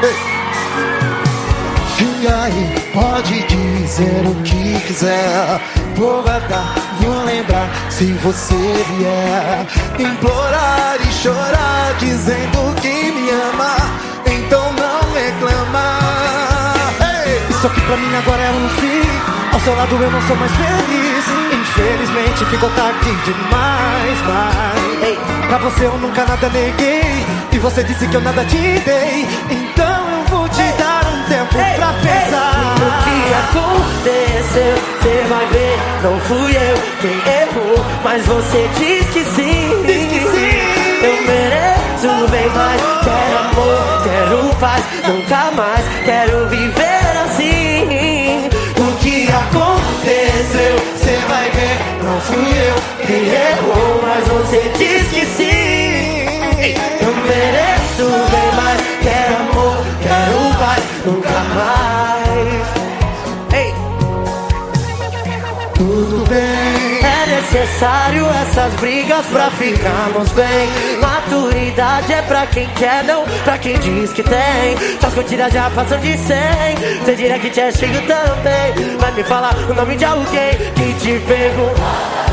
E aí, pode dizer o que quiser, vou guardar, vou lembrar se você vier implorar e chorar, dizendo que me ama, então não reclama. Isso aqui pra mim agora é um fim, ao seu lado eu não sou mais feliz. Infelizmente ficou tarde demais, mas ei, pra você eu nunca nada neguei, e você disse que eu nada te dei, então eu vou te dar um tempo pra pensar. O que aconteceu, você vai ver, não fui eu quem errou, mas você diz que sim. Diz que sim. Eu mereço bem mais, quero amor, quero paz, nunca mais quero viver assim. O que aconteceu, você vai ver, não fui eu Quem errou, mas você diz que sim. Eu mereço bem mais, quero amor, quero paz, nunca mais. Ei, tudo bem. é necessário essas brigas pra ficarmos bem. Maturidade é pra quem quer, não pra quem diz que tem. Suas curtidas já passam de 100, você diria que te é cheio também. Vai me falar o nome de alguém que te pergunta,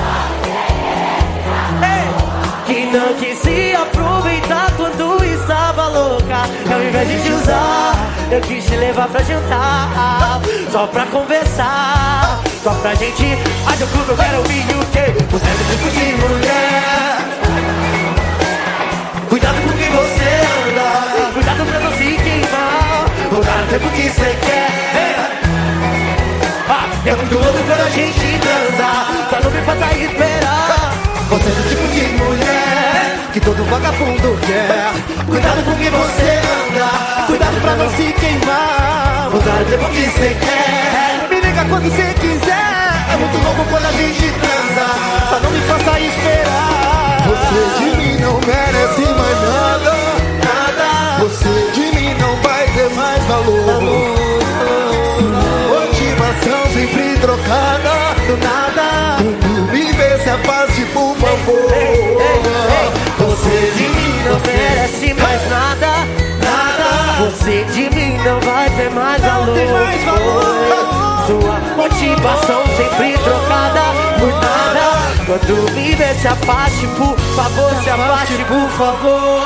que não quis se aproveitar quando estava louca. Ao invés de te usar, eu quis te levar pra jantar, só pra conversar, só pra gente. Ai, do clube eu quero ouvir o quê? Você é do tipo de mulher. Cuidado com quem você anda, cuidado pra não se queimar. Vou dar o tempo que você quer. É muito louco quando a gente transa, só não me faça esperar. Você é do tipo de mulher que todo vagabundo quer. Cuidado com quem você anda, cuidado pra não se queimar. Vou dar o tempo que você quer, me liga quando você quiser. É muito louco quando a gente transa, só não me faça esperar. Você de mim não merece mais nada, nada. Você de mim não vai ter mais valor. Motivação sempre trocada, do nada. Quando me vê se afaste, por favor. Você de mim não merece mais nada, nada. Você de mim não vai ter mais valor. Não tem mais valor. Sua motivação sempre trocada por nada. Quando me vê se afaste, por favor, se afaste, por favor.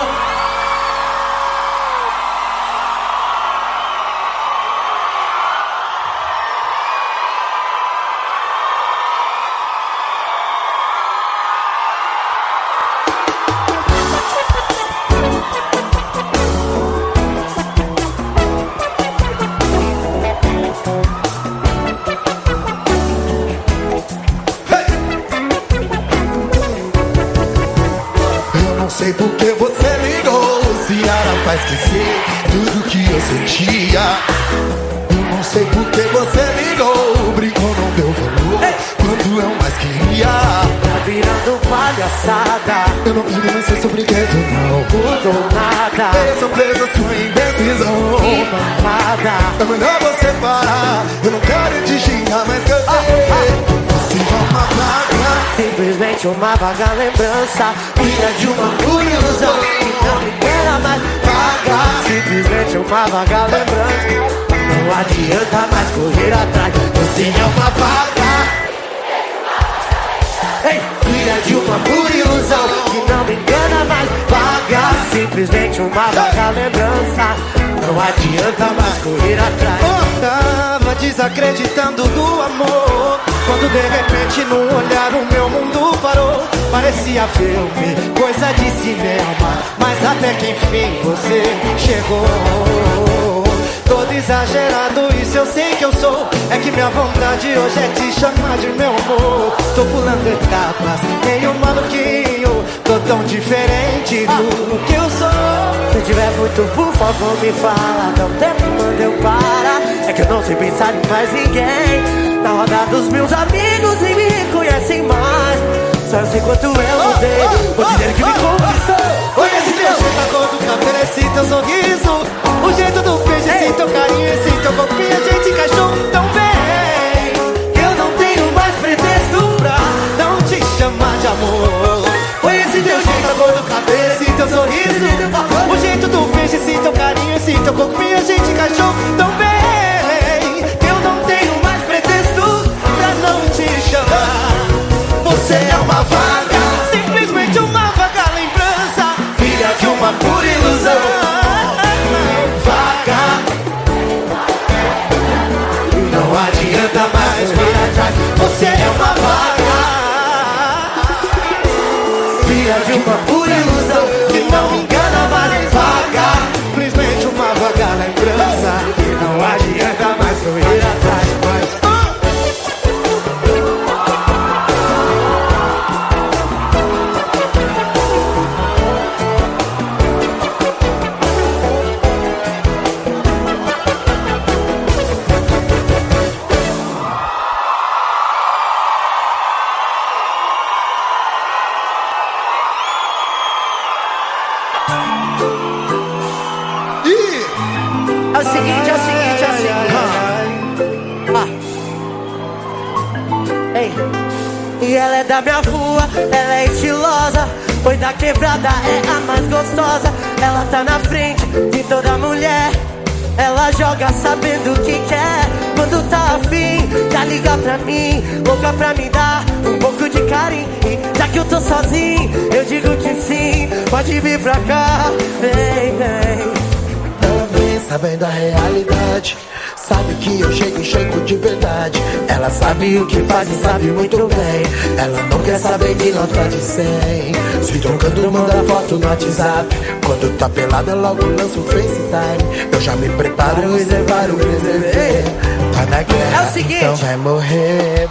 Não sei por que você ligou, se era pra esquecer tudo que eu sentia. Eu não sei por que você ligou, brincou, não deu valor quando eu mais queria. Tá virando palhaçada, Eu não queria mais ser seu brinquedo, não mudou nada. Eu sou presa sua indecisão. Mamada. É melhor você parar, eu não quero te xingar, mas cansei. Você é uma vaga, Simplesmente uma vaga lembrança, filha de uma ilusão que não me quer mais pagar. Simplesmente uma vaga lembrança, não adianta mais correr atrás. Você é uma vaga, ei, filha de uma ilusão que não me engana mais pagar. Simplesmente uma vaga lembrança, não adianta mais correr atrás. eu tava desacreditando do amor, quando de repente no olhar o meu mundo parou. Parecia filme, coisa de cinema, mas até que enfim você chegou. Todo exagerado, isso eu sei que eu sou. É que minha vontade hoje é te chamar de meu amor. Tô pulando etapas, meio maluquinho, tô tão diferente do que eu sou. Se tiver muito, por favor, me fala. Não tem quando eu parar. É que eu não sei pensar em mais ninguém. Na roda dos meus amigos e me conhecem mais. Só sei quanto eu mudei. Vou dizer que me conquistou. Olha esse teu jeito, a cor do cabelo, esse teu sorriso, o jeito do beijo, esse teu carinho, esse teu corpinho, a gente encaixou tão bem. Eu não tenho mais pretexto pra não te chamar de amor. Olha esse teu jeito, a cor do cabelo, esse teu sorriso, o jeito do beijo, esse teu carinho, esse teu pouco minha gente encaixou tão bem que eu não tenho mais pretexto pra não te chamar. Você é uma vaga, simplesmente uma vaga lembrança, filha de uma pura ilusão. Vaga, não adianta mais vir atrás. Você é uma vaga, filha de uma pura ilusão que não me engana mais. Vaga, simplesmente uma vaga lembrança, e não adianta mais correr atrás. É o seguinte. Ei. E ela é da minha rua, ela é estilosa, foi da quebrada, é a mais gostosa. Ela tá na frente de toda mulher, ela joga sabendo o que quer. Quando tá afim, já liga pra mim, louca pra me dar um pouco de carinho. Já que eu tô sozinho, eu digo que sim, pode vir pra cá, vem. Ela vem sabendo a realidade, sabe que eu chego e chego de verdade. Ela sabe o que faz e sabe muito bem. Ela não quer saber de nota de 100. Se trocando manda foto no WhatsApp, quando tá pelada logo lança o FaceTime. Eu já me preparo, reservar o reservei. Tá na guerra, é o seguinte, então vai morrer.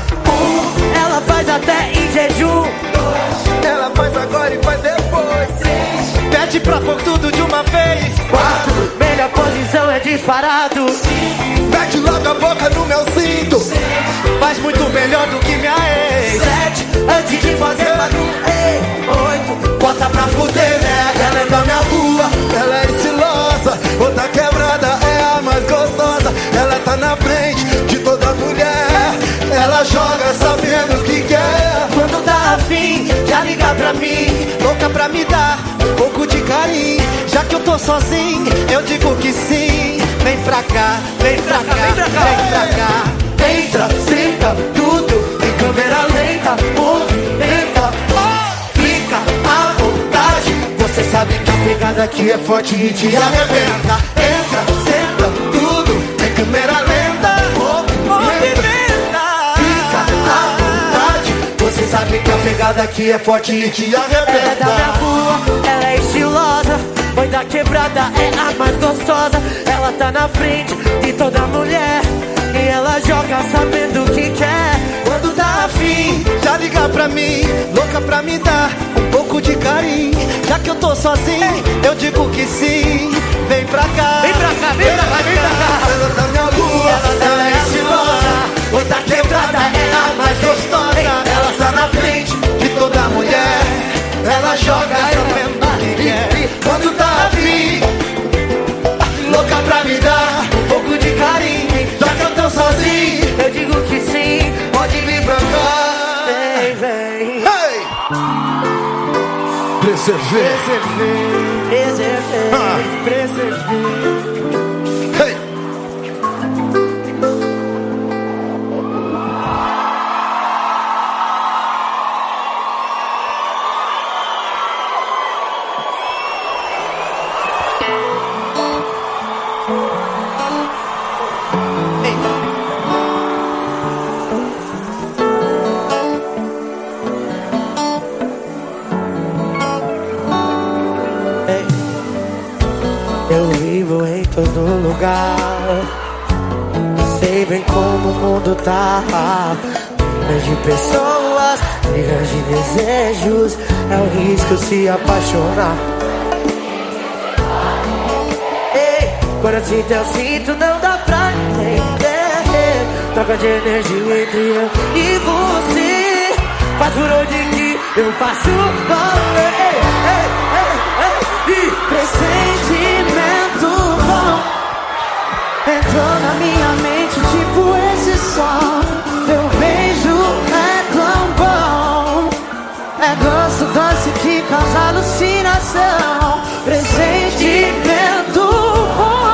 Ela faz até em jejum, ela faz agora e faz depois. Pede pra pôr tudo de uma vez. 4, melhor posição é disparado. 5, mete logo a boca no meu cinto. 6, faz muito melhor do que minha ex. 7, antes de fazer barulho. 8, bota pra fuder, né? Ela é da minha rua, ela é estilosa, outra quebrada é a mais gostosa. Ela tá na frente de toda mulher, ela joga sabendo o que quer. Quando tá afim, já liga pra mim, louca pra me dar um pouco de carinho. Já que eu tô sozinho, eu digo que sim. Vem pra cá, vem pra cá, vem pra cá. Entra, senta, tudo em câmera lenta, movimenta, fica à vontade. Você sabe que a pegada aqui é forte e te arrebenta. Entra, senta, tudo em câmera lenta, movimenta, fica à vontade. Você sabe que a pegada aqui é forte e te arrebenta. Ela é da minha rua, ela é estilosa, foi da quebrada, é a mais gostosa. Ela tá na frente de toda mulher, e ela joga sabendo o que quer. Quando tá afim, já liga pra mim, louca pra me dar um pouco de carinho. Já que eu tô sozinho, eu digo que sim. Vem pra cá, vem pra cá, vem pra cá, vem pra cá. Ela tá na minha rua, ela é estilosa, outra quebrada é a mais gostosa. Ela tá na frente de toda mulher, ela joga sabendo o que quer. Quando tá afim, louca pra me dar um pouco de carinho. Já que eu tô sozinho, eu digo que sim, pode vir pra cá. Vem. Hey! Preservei. Hey! Eu vivo em todo lugar, sei bem como o mundo tá. Milhões de pessoas, milhões de desejos, é o risco se apaixonar. Ei, quando eu sinto, não dá pra entender. Troca de energia entre eu e você, faz por onde que eu faço valer. E pressentimento bom entrou na minha mente tipo esse som. Teu beijo é tão bom, é gosto doce que causa alucinação. Pressentimento bom.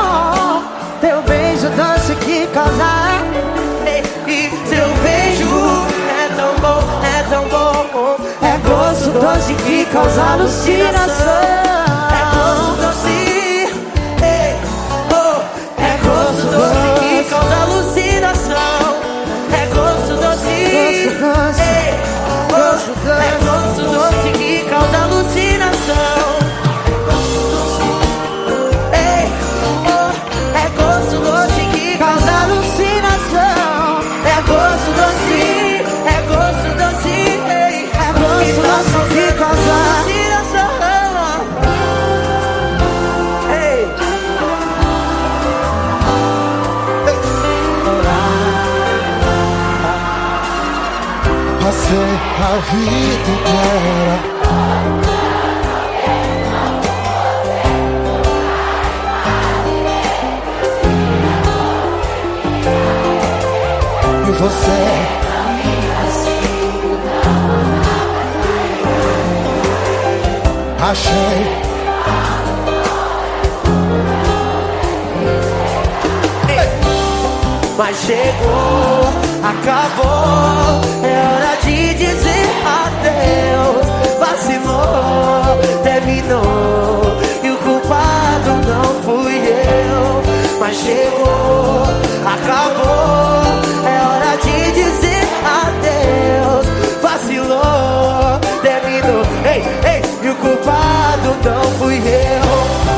doce que causa alucinação. É gosto doce, ei, oh. É gosto doce que causa alucinação. É gosto doce, ei, oh. É gosto doce que causa alucinação. Ei, oh. É gosto doce que causa alucinação. É gosto doce, é gosto doce, ei. É gosto doce que causa alucinação. Ei. Passei a vida inteira e você achei. Mas chegou, acabou, é hora de dizer adeus. Vacilou, terminou, e o culpado não fui eu. Mas chegou, acabou, é hora de dizer adeus. Vacilou, terminou, ei, ei, e o culpado não fui eu.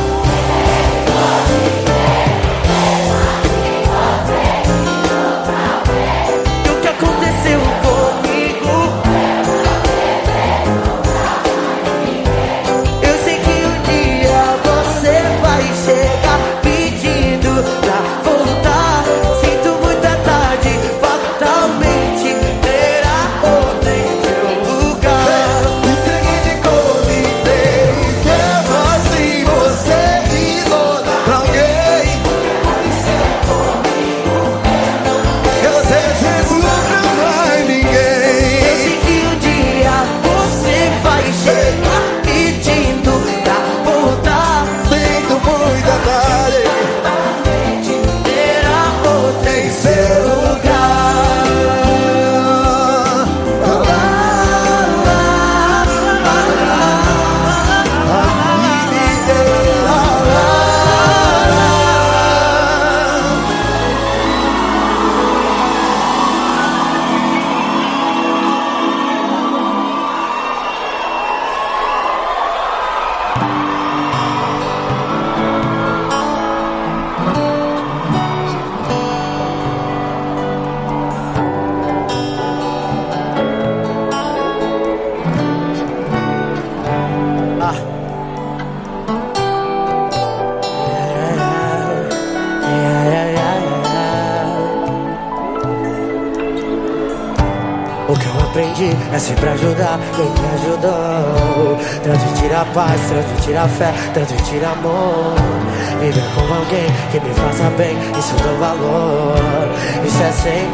O que eu aprendi é sempre ajudar quem me ajudou. Transmitir a paz, transmitir a fé, transmitir amor. Viver com alguém que me faça bem, isso dou valor. Isso é sem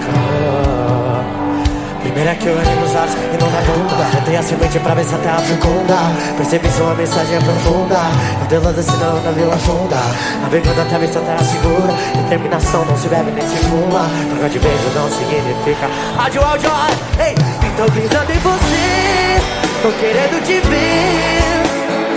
calor. Primeiro é que eu olhei nos olhos e não na bunda. Plantei a semente pra ver se a terra fecunda. Percebi sua mensagem é profunda. Eu dei lance senão na vila funda. Navegando até ver se a terra segura. Determinação não se bebe nem se fuma. Troca de beijo não significa áudio, áudio, ei. Então pensando em você, tô querendo te ver.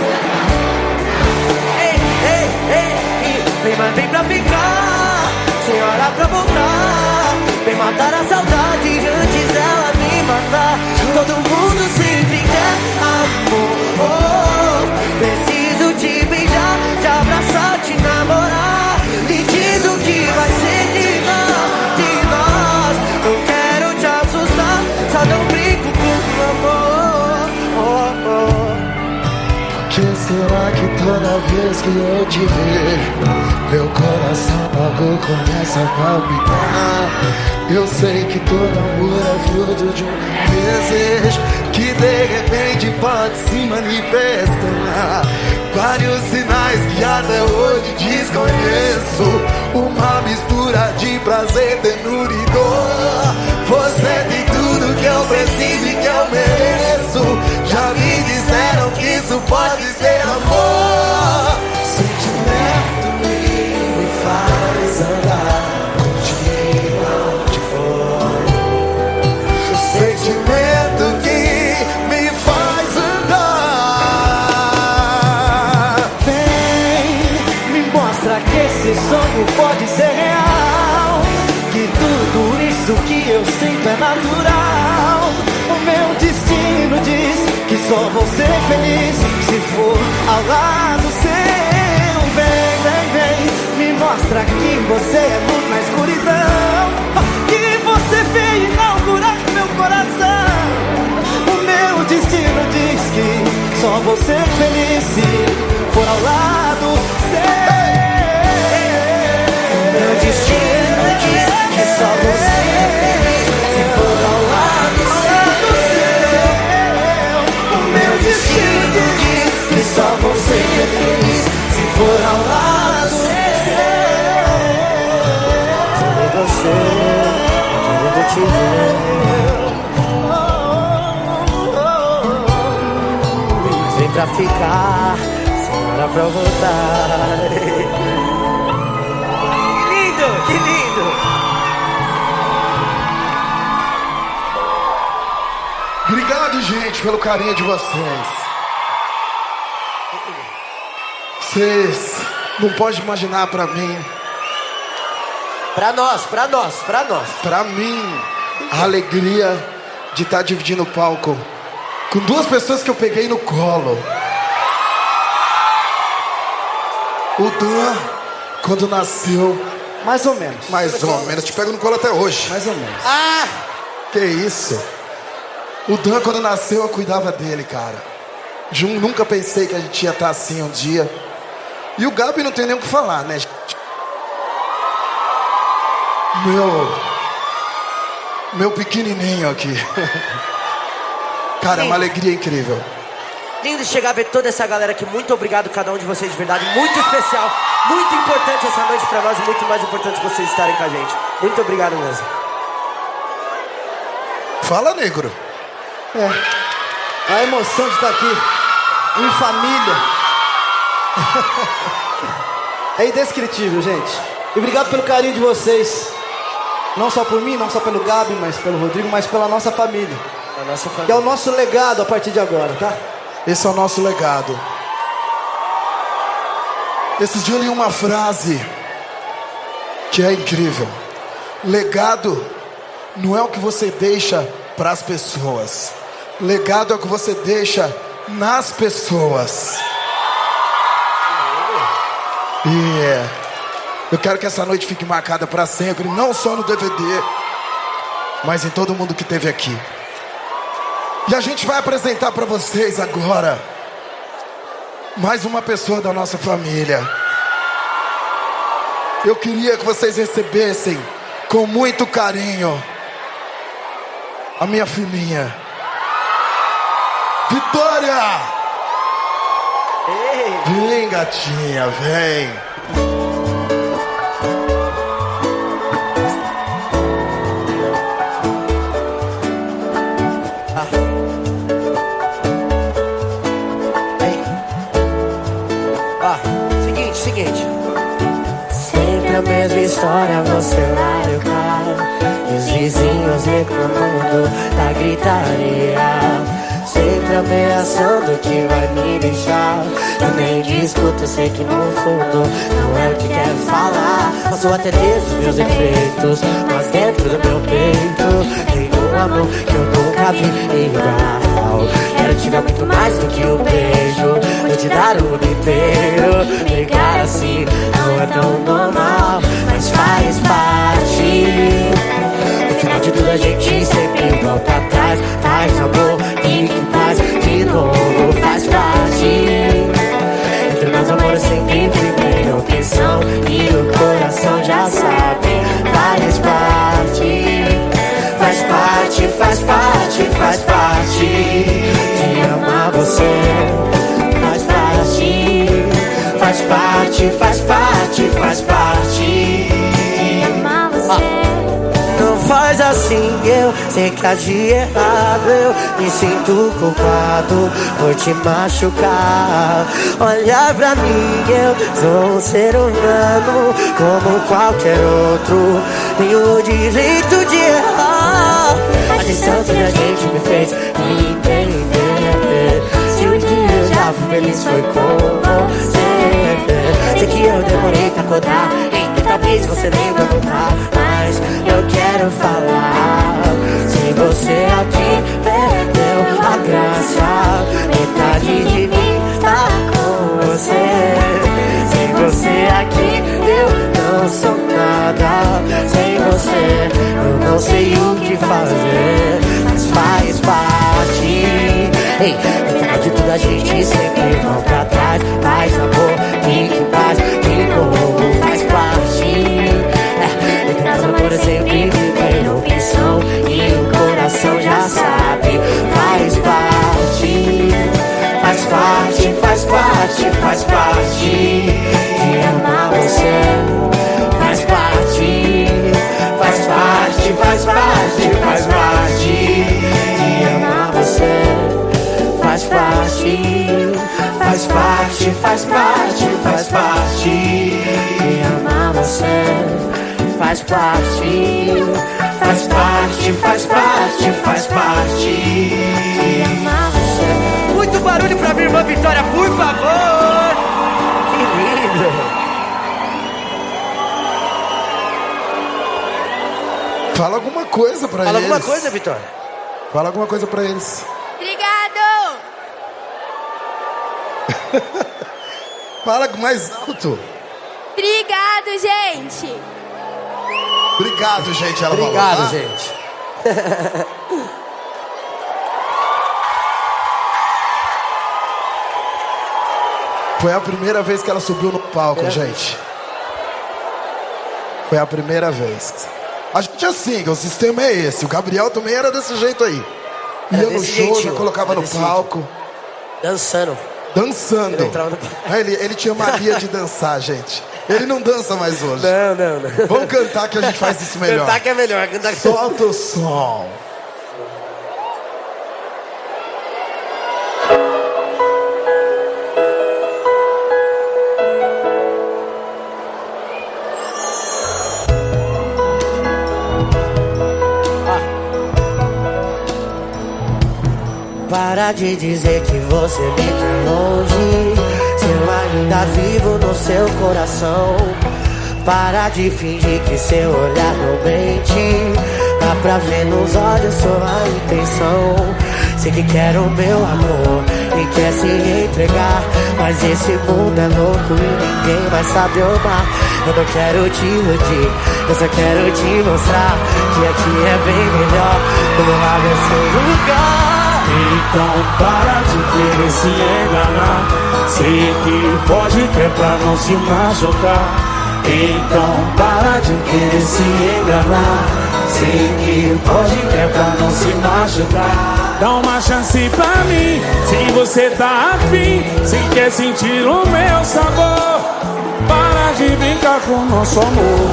Ei, ei, ei, vem pra ficar. Senhora pra voltar. Vem matar a saudade antes dela me matar. Todo mundo sempre quer amor. Preciso te beijar, te abraçar, te namorar. Me diz o que vai ser de nós. Não quero te assustar, só não brinco com o amor. Oh, oh. Por que será que toda vez que eu te vejo, meu coração logo começa a palpitar? Eu sei que todo amor é fruto de um desejo que de repente pode se manifestar. Vários sinais que até hoje desconheço. Uma mistura de prazer, ternura e dor. Você tem tudo que eu preciso e que eu mereço. Já me disseram que isso pode ser amor. Sentimento me faz andar contigo aonde for. O sentimento que me faz andar sonho pode ser real, que tudo isso que eu sinto é natural. O meu destino diz que só vou ser feliz se for ao lado seu. Vem, vem, vem, me mostra que você é luz na escuridão, que você veio inaugurar meu coração. O meu destino diz que só vou ser feliz se for ao lado seu. O meu destino diz que só vou ser feliz se for ao lado seu. O meu destino diz que só vou ser feliz se for ao lado seu. Sem você, querendo te ver. Vem pra ficar, sem hora pra voltar. Que lindo, que lindo. Obrigado, gente, pelo carinho de vocês. Vocês não podem imaginar pra mim. Pra nós. Pra mim, a alegria de estar dividindo o palco com duas pessoas que eu peguei no colo. O Dan, quando nasceu, Mais ou menos. te pego no colo até hoje. Mais ou menos. Ah! Que isso? O Dan, quando nasceu, eu cuidava dele, cara. Nunca pensei que a gente ia estar assim um dia. E o Gabi não tem nem o que falar, né? Meu pequenininho aqui. Cara, é uma alegria incrível. Lindo chegar a ver toda essa galera aqui. Muito obrigado a cada um de vocês, de verdade. Muito especial, muito importante essa noite pra nós. E muito mais importante vocês estarem com a gente. Muito obrigado mesmo. Fala, negro. A emoção de estar aqui em família é indescritível, gente. E obrigado pelo carinho de vocês. Não só por mim, não só pelo Gabi, mas pelo Rodrigo, mas pela nossa família. A nossa família. Que é o nosso legado a partir de agora, tá? Esse é o nosso legado. Esses dias eu li uma frase que é incrível. Legado não é o que você deixa para as pessoas. Legado é o que você deixa nas pessoas. E eu quero que essa noite fique marcada para sempre, não só no DVD, mas em todo mundo que esteve aqui. E a gente vai apresentar para vocês agora mais uma pessoa da nossa família. Eu queria que vocês recebessem com muito carinho a minha filhinha, Vitória! Ei. Vem, gatinha, vem. Seguinte. Sempre a mesma história, você lá eu cá. E os vizinhos reclamando da gritaria. Sempre ameaçando que vai me deixar. Eu nem discuto, sei que no fundo não é o que quero falar. Posso até ter os meus defeitos, mas dentro do meu peito tem um amor que eu nunca vi igual. Quero te dar muito mais do que um beijo, vou te dar o mundo inteiro. Ficar assim não é tão normal, mas faz parte. No final de tudo a gente sempre volta atrás. Faz amor e paz de novo, faz parte. Entre nós amor é sempre primeira opção, e o coração já sabe. Faz parte, faz parte, faz parte, faz parte de amar você. Faz parte, faz parte, faz parte, faz parte de amar você. Não faz assim, eu sei que agi errado. Eu me sinto culpado por te machucar. Olha pra mim, eu sou um ser humano como qualquer outro. Tenho o direito de errar. A distância da gente me fez entender. Se um dia eu já fui feliz foi com você. Sei que eu demorei pra acordar. cicatriz você nem vai voltar. Mas eu quero falar, sem você aqui perdeu a graça. Metade de mim tá com você. Sem você aqui eu não sou nada. Sem você eu não sei o que fazer, mas faz parte. Ei, no final de tudo a gente sempre volta atrás. Faz amor, fique em paz, de novo faz parte. No final do amor eu sempre tem opção e o coração já sabe. Faz parte, faz parte, faz parte, faz parte de amar você. Faz parte, faz parte, faz parte, faz parte de amar você. Faz parte, faz parte, faz parte, faz parte de amar você. Faz parte, faz parte, faz parte, faz parte de amar você. Muito barulho pra minha irmã Vitória, por favor. Que lindo. Fala alguma coisa pra eles. Fala alguma coisa, Vitória. Fala alguma coisa pra eles. Obrigado. Fala mais alto. Obrigado, gente. Obrigado, gente. Ela Obrigado, falou, tá? gente. Foi a primeira vez que ela subiu no palco, gente. Foi a primeira vez. A gente é assim, o sistema é esse. O Gabriel também era desse jeito aí. Ia no show, já colocava no palco. Dançando. Dançando. Ele Ele tinha mania de dançar, gente. Ele não dança mais hoje. Não. Vamos cantar que a gente faz isso melhor. Cantar que é melhor. Cantar que... Solta o som. Para de dizer que você me quer longe, se eu ainda vivo no seu coração. Para de fingir que seu olhar não mente, dá pra ver nos olhos sua intenção. Sei que quer o meu amor e quer se entregar, mas esse mundo é louco e ninguém vai saber amar. Eu não quero te iludir, eu só quero te mostrar que aqui é bem melhor, do meu lado é seu lugar. Então para de querer se enganar. Sei que pode ter pra não se machucar. Então para de querer se enganar. Sei que pode ter pra não se machucar. Dá uma chance pra mim, se você tá afim, se quer sentir o meu sabor. Para de brincar com nosso amor.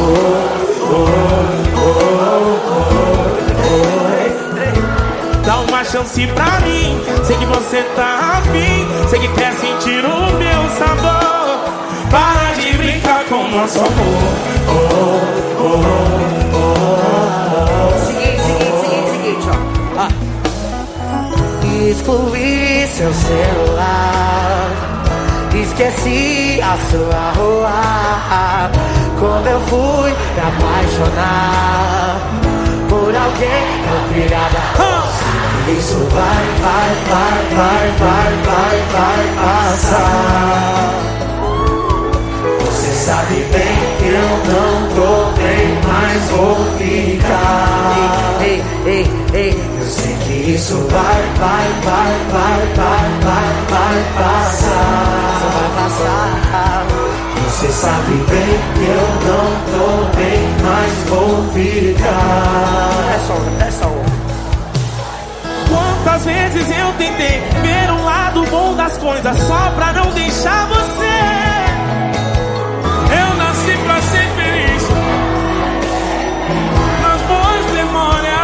Dá uma chance pra mim, sei que você tá afim, sei que quer sentir o meu sabor. Para de brincar com nosso amor. Seguinte, ó. Excluí seu celular, esqueci a sua rua. Como eu fui me apaixonar por alguém tão virada. Isso vai passar. Você sabe bem que eu não tô bem, mas vou ficar. Ei, eu sei que isso vai passar. Você sabe bem que eu não tô bem, mas vou ficar. É só. Quantas vezes eu tentei ver um lado bom das coisas só pra não deixar você. Eu nasci pra ser feliz, nas boas memórias.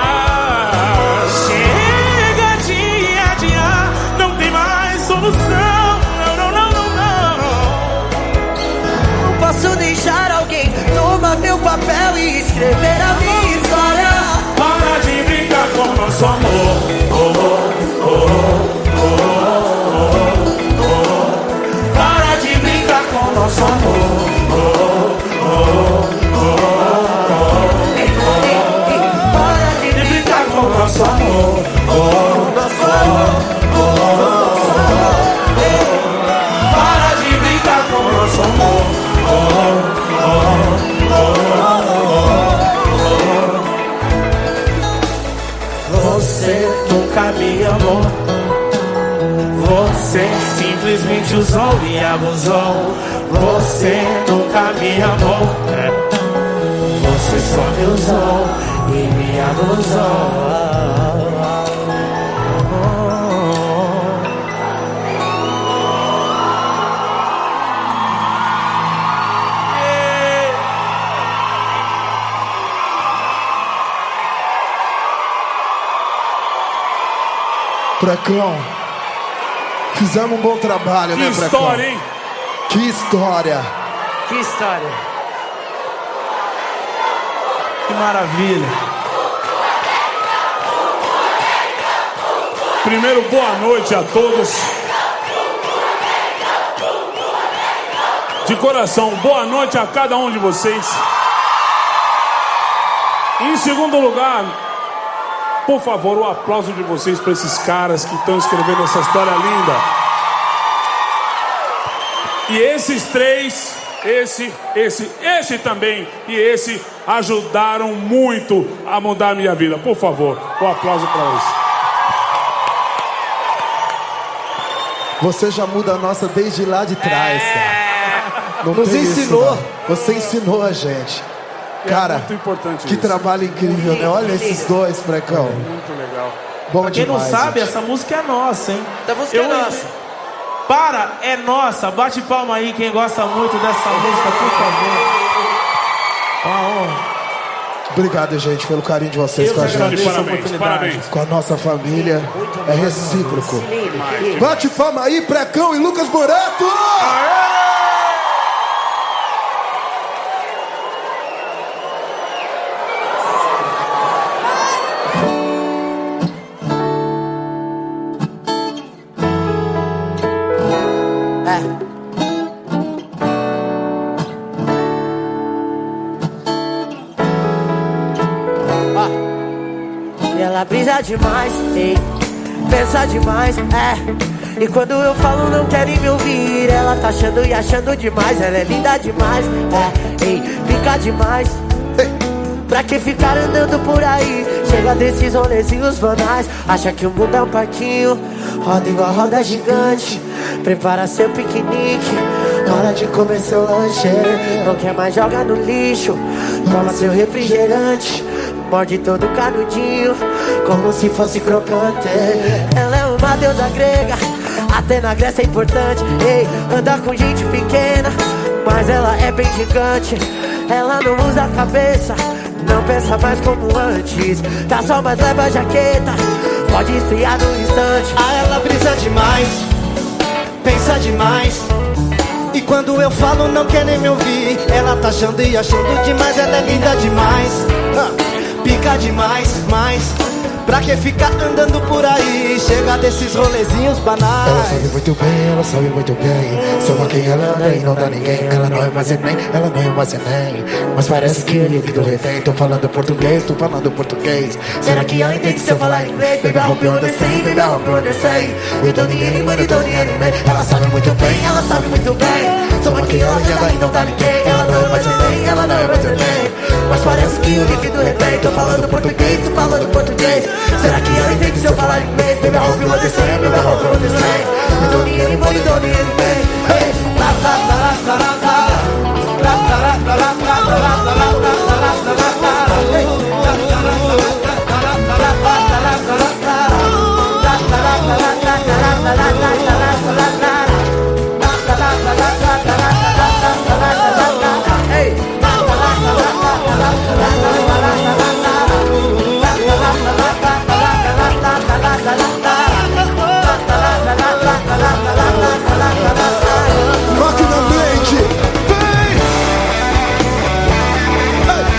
Chega de adiar, não tem mais solução. Não posso deixar alguém tomar meu papel e escrever a minha história. Para de brincar com nosso amor. Para de brincar com nosso amor. abusou. Você nunca me amou. Você só me usou e me abusou. Precão, fizemos um bom trabalho, né, Precão? Que história, hein? Que história. Que história. Que maravilha. Primeiro, boa noite a todos. De coração, boa noite a cada um de vocês. Em segundo lugar, por favor, o aplauso de vocês para esses caras que estão escrevendo essa história linda. E esses três, esse também e esse ajudaram muito a mudar a minha vida. Por favor, o aplauso para eles. Você já muda a nossa desde lá de trás, cara. Não nos ensinou. Isso, não. Você ensinou a gente. Cara, muito importante que isso. Trabalho incrível, né? Olha esses dois, Precão. Muito legal. Bom pra quem demais, não sabe, gente. essa música é nossa, hein? Essa música é nossa. Para, é nossa. Bate palma aí quem gosta muito dessa música, por favor. Uma honra. Obrigado, gente, pelo carinho de vocês com a gente. Parabéns. Com a nossa família. É recíproco. Bate palma aí, Precão e Lucas Morato! Ela brisa demais, ei, pensa demais, e quando eu falo não querem me ouvir. Ela tá achando e achando demais. Ela é linda demais, ei, fica demais, pra que ficar andando por aí? Chega desses rolezinhos banais, acha que o mundo é um parquinho, roda igual roda gigante. Prepara seu piquenique, hora de comer seu lanche. Não quer mais jogar no lixo, toma seu refrigerante, morde todo canudinho, como se fosse crocante. Ela é uma deusa grega, até na Grécia é importante. Ei, anda com gente pequena, mas ela é bem gigante. Ela não usa a cabeça, não pensa mais como antes. Tá só mais leva a jaqueta, pode esfriar no instante. Ela brisa demais, pensa demais, e quando eu falo não quer nem me ouvir. Ela tá achando e achando demais. Ela é linda demais, pica demais, pra que ficar andando por aí? Chega desses rolezinhos banais. Ela sabe muito bem, ela sabe muito bem sobre quem ela anda e não dá ninguém. Ela não é mais Enem, ela não é mais Enem, mas parece que ele do refém. Tô falando português, tô falando português. Será que ela entende se eu falar inglês? Baby, I hope you understand, baby, I hope you understand. We don't need any money, don't need any man. Ela sabe muito bem, ela sabe muito bem sobre quem ela anda e não dá ninguém. Ela não é mais Enem, ela não é mais Enem, mas parece que o link do refém. Tô falando português, tô falando português. Será que ela entende se eu falar inglês? Baby, I hope you understand, baby, I hope you understand. You don't need anybody, don't need anything. Hey, la la la la la la la la la la la la la la la la. Máquina Mente, vem!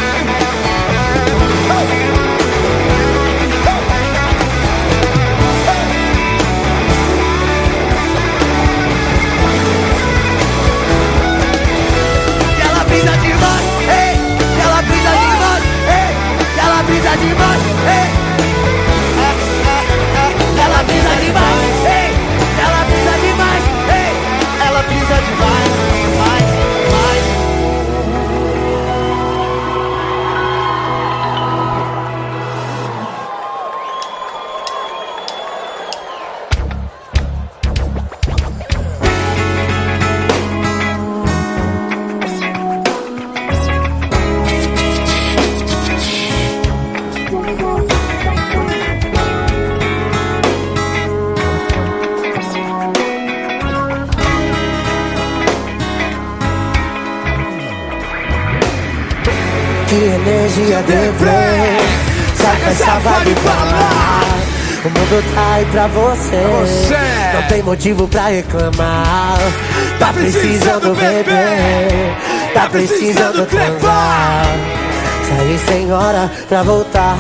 que energia deprê. Saca essa vibe pra lá. O mundo tá aí pra você. Não tem motivo pra reclamar. Tá precisando beber, tá precisando transar. Sair sem hora pra voltar.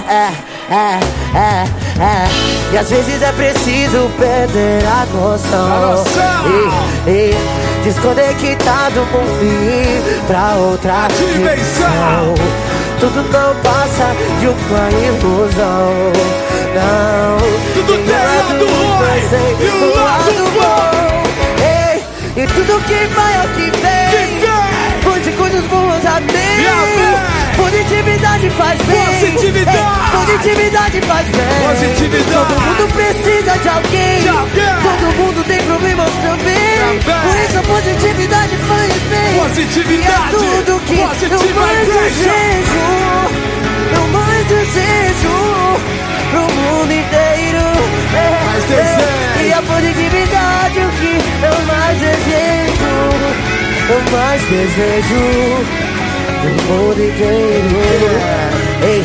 E às vezes é preciso perder a noção e desconectar do mundo e ir pra outra dimensão. Tudo não passa de uma ilusão. Não, tudo tem lado ruim e o lado bom. Ei, e tudo que vai é o que vem. Onde coisas boas amém. Positividade faz bem. Positividade faz bem. Todo mundo precisa de alguém. Todo mundo tem problemas também. Por isso a positividade faz bem. Positividade. E é tudo que eu mais desejo. Eu mais desejo pro mundo inteiro. E a positividade o que eu mais desejo. Eu mais desejo pro mundo inteiro. Ei,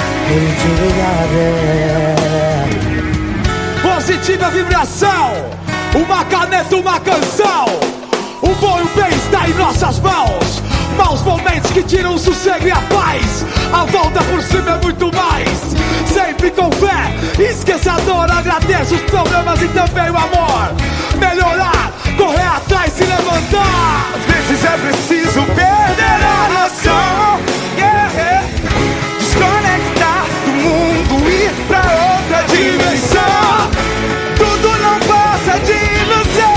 positividade. Positiva vibração. Uma caneta, uma canção. O bom e o bem está em nossas mãos. Maus momentos que tiram o sossego e a paz. A volta por cima é muito mais. Sempre com fé, esqueça a dor. Agradeça os problemas e também o amor. Melhorar, correr atrás, se levantar. Às vezes é preciso perder a noção. Desconectar do mundo e ir pra outra dimensão. Tudo não passa de ilusão.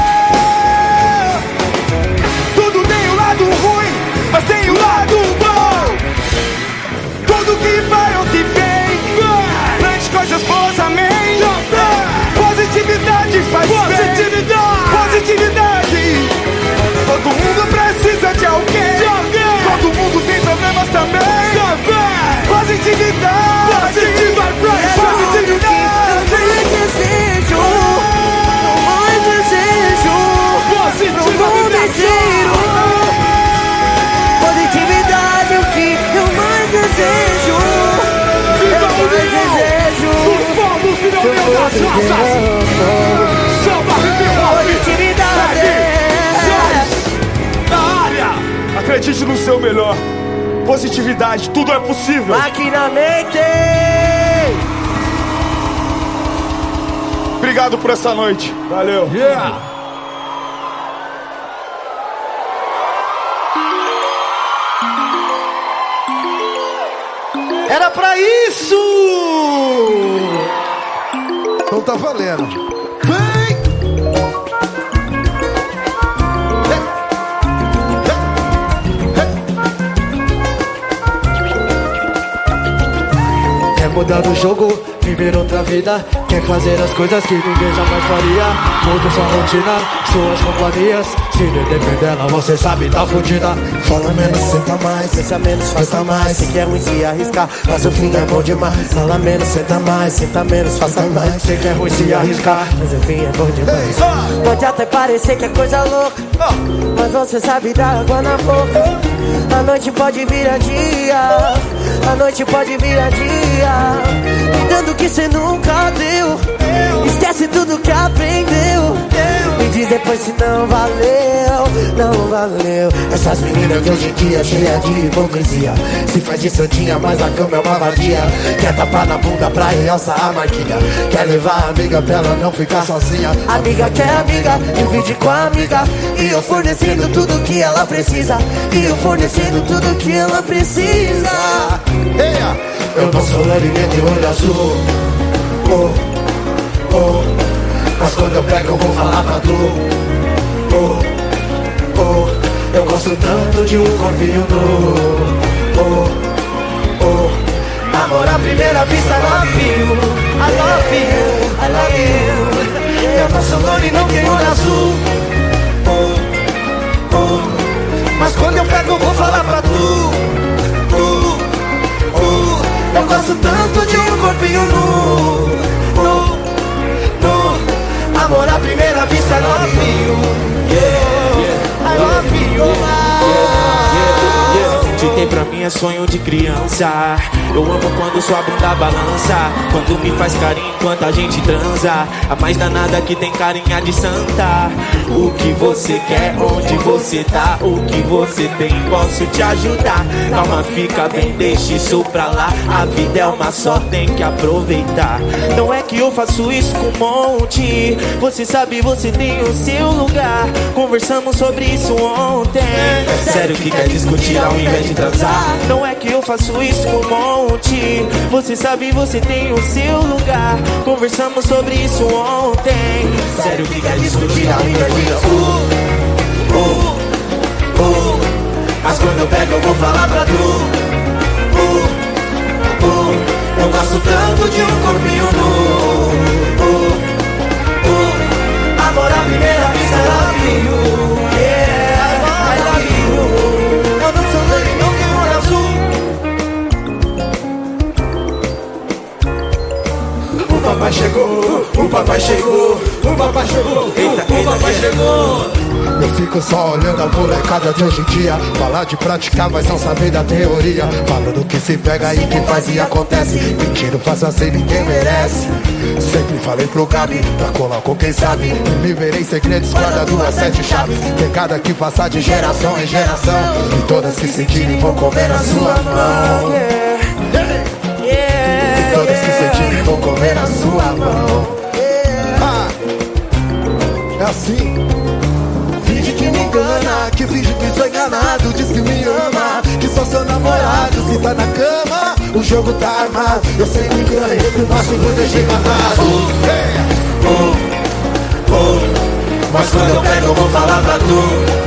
Tudo tem um lado ruim, mas tem um lado bom. Tudo que vai ou que vem, plante coisas boas, amém. Positividade faz bem. Positividade. Todo mundo precisa de alguém. Todo mundo tem problemas também. Positividade. Positividade. Eu desejo. Eu mais desejo pro mundo inteiro. Positividade o que eu mais desejo. Eu mais desejo. Os povos virão meu das raças. Samba, hip hop. Positividade. Na área. Acredite no seu melhor. Positividade, tudo é possível. Maquinamente. Obrigado por essa noite. Valeu. Yeah. Era pra isso! Não tá valendo. Vem! Quer mudar o jogo, viver outra vida. Quer fazer as coisas que ninguém jamais faria. Muda sua rotina, suas companhias. Se não depender dela, você sabe, tá fudida. Fala menos, senta mais. Pensa menos, faça mais. Se quer ruim, se arriscar, mas o fim é bom demais. Fala menos, senta mais. Senta menos, faça mais. Se quer ruim, se arriscar, mas o fim é bom demais. Pode até parecer que é coisa louca, mas você sabe dar água na boca. A noite pode virar dia. A noite pode virar dia. Dando o que cê nunca deu. Esquece tudo que aprendeu. Me diz depois se não valeu. Não valeu. Essas meninas de hoje em dia cheia de hipocrisia. Se faz de santinha, mas a cama é uma vadia. Quer tapar na bunda pra realçar a marquinha. Quer levar a amiga pra ela não ficar sozinha. Amiga quer amiga, divide com a amiga. E eu fornecendo tudo que ela precisa. E eu fornecendo tudo que ela precisa. Eu não sou loiro nem de olho azul. Mas quando eu pego eu vou falar pra tu. Eu gosto tanto de um corpinho nu. Amor à primeira vista, love you. I love you, I love you. Eu não sou loiro e não tenho olho azul. Mas quando eu pego eu vou falar pra tu. Eu gosto tanto de um corpinho nu. Amor à primeira vista, I love you. I love you. De pra mim é sonho de criança. Eu amo quando sua bunda balança, quando me faz carinho enquanto a gente transa. A mais danada que tem carinha de santa. O que você quer, onde você tá, o que você tem, posso te ajudar. Calma, fica bem, deixa isso pra lá. A vida é uma só, tem que aproveitar. Não é que eu faço isso com um monte. Você sabe, você tem o seu lugar. Conversamos sobre isso ontem. Sério que quer discutir ao invés de transar? Não é que eu faço isso com um monte. Você sabe, você tem o seu lugar. Conversamos sobre isso ontem. Sério que quer discutir ao invés de transar? Mas quando eu pego eu vou falar pra tu. Eu gosto tanto de um corpinho nu. Amor à primeira vista, I love you. Yeah, I love you. Eu não sou doido, não tenho olho azul. O papai chegou, o papai chegou, o papai chegou, eita, o papai chegou. Eu fico só olhando a molecada de hoje em dia. Falar de praticar, mas não saber da teoria. Falando que se pega e que faz e acontece. Mentindo, faço assim, ninguém merece. Sempre falei pro Gabi, pra colar com quem sabe. Me liberei segredos, guardado as 7 chaves. Pegada que passa de geração em geração. E todas se sentirem vão comer na sua mão. E todas se sentirem vão comer na sua mão. É assim. Finge que me engana, que finge que sou enganado. Diz que me ama, que sou seu namorado. Se tá na cama, o jogo tá armado. Eu sempre ganhei pro nosso mundo deixei matado. Mas quando eu pego eu vou falar pra tu.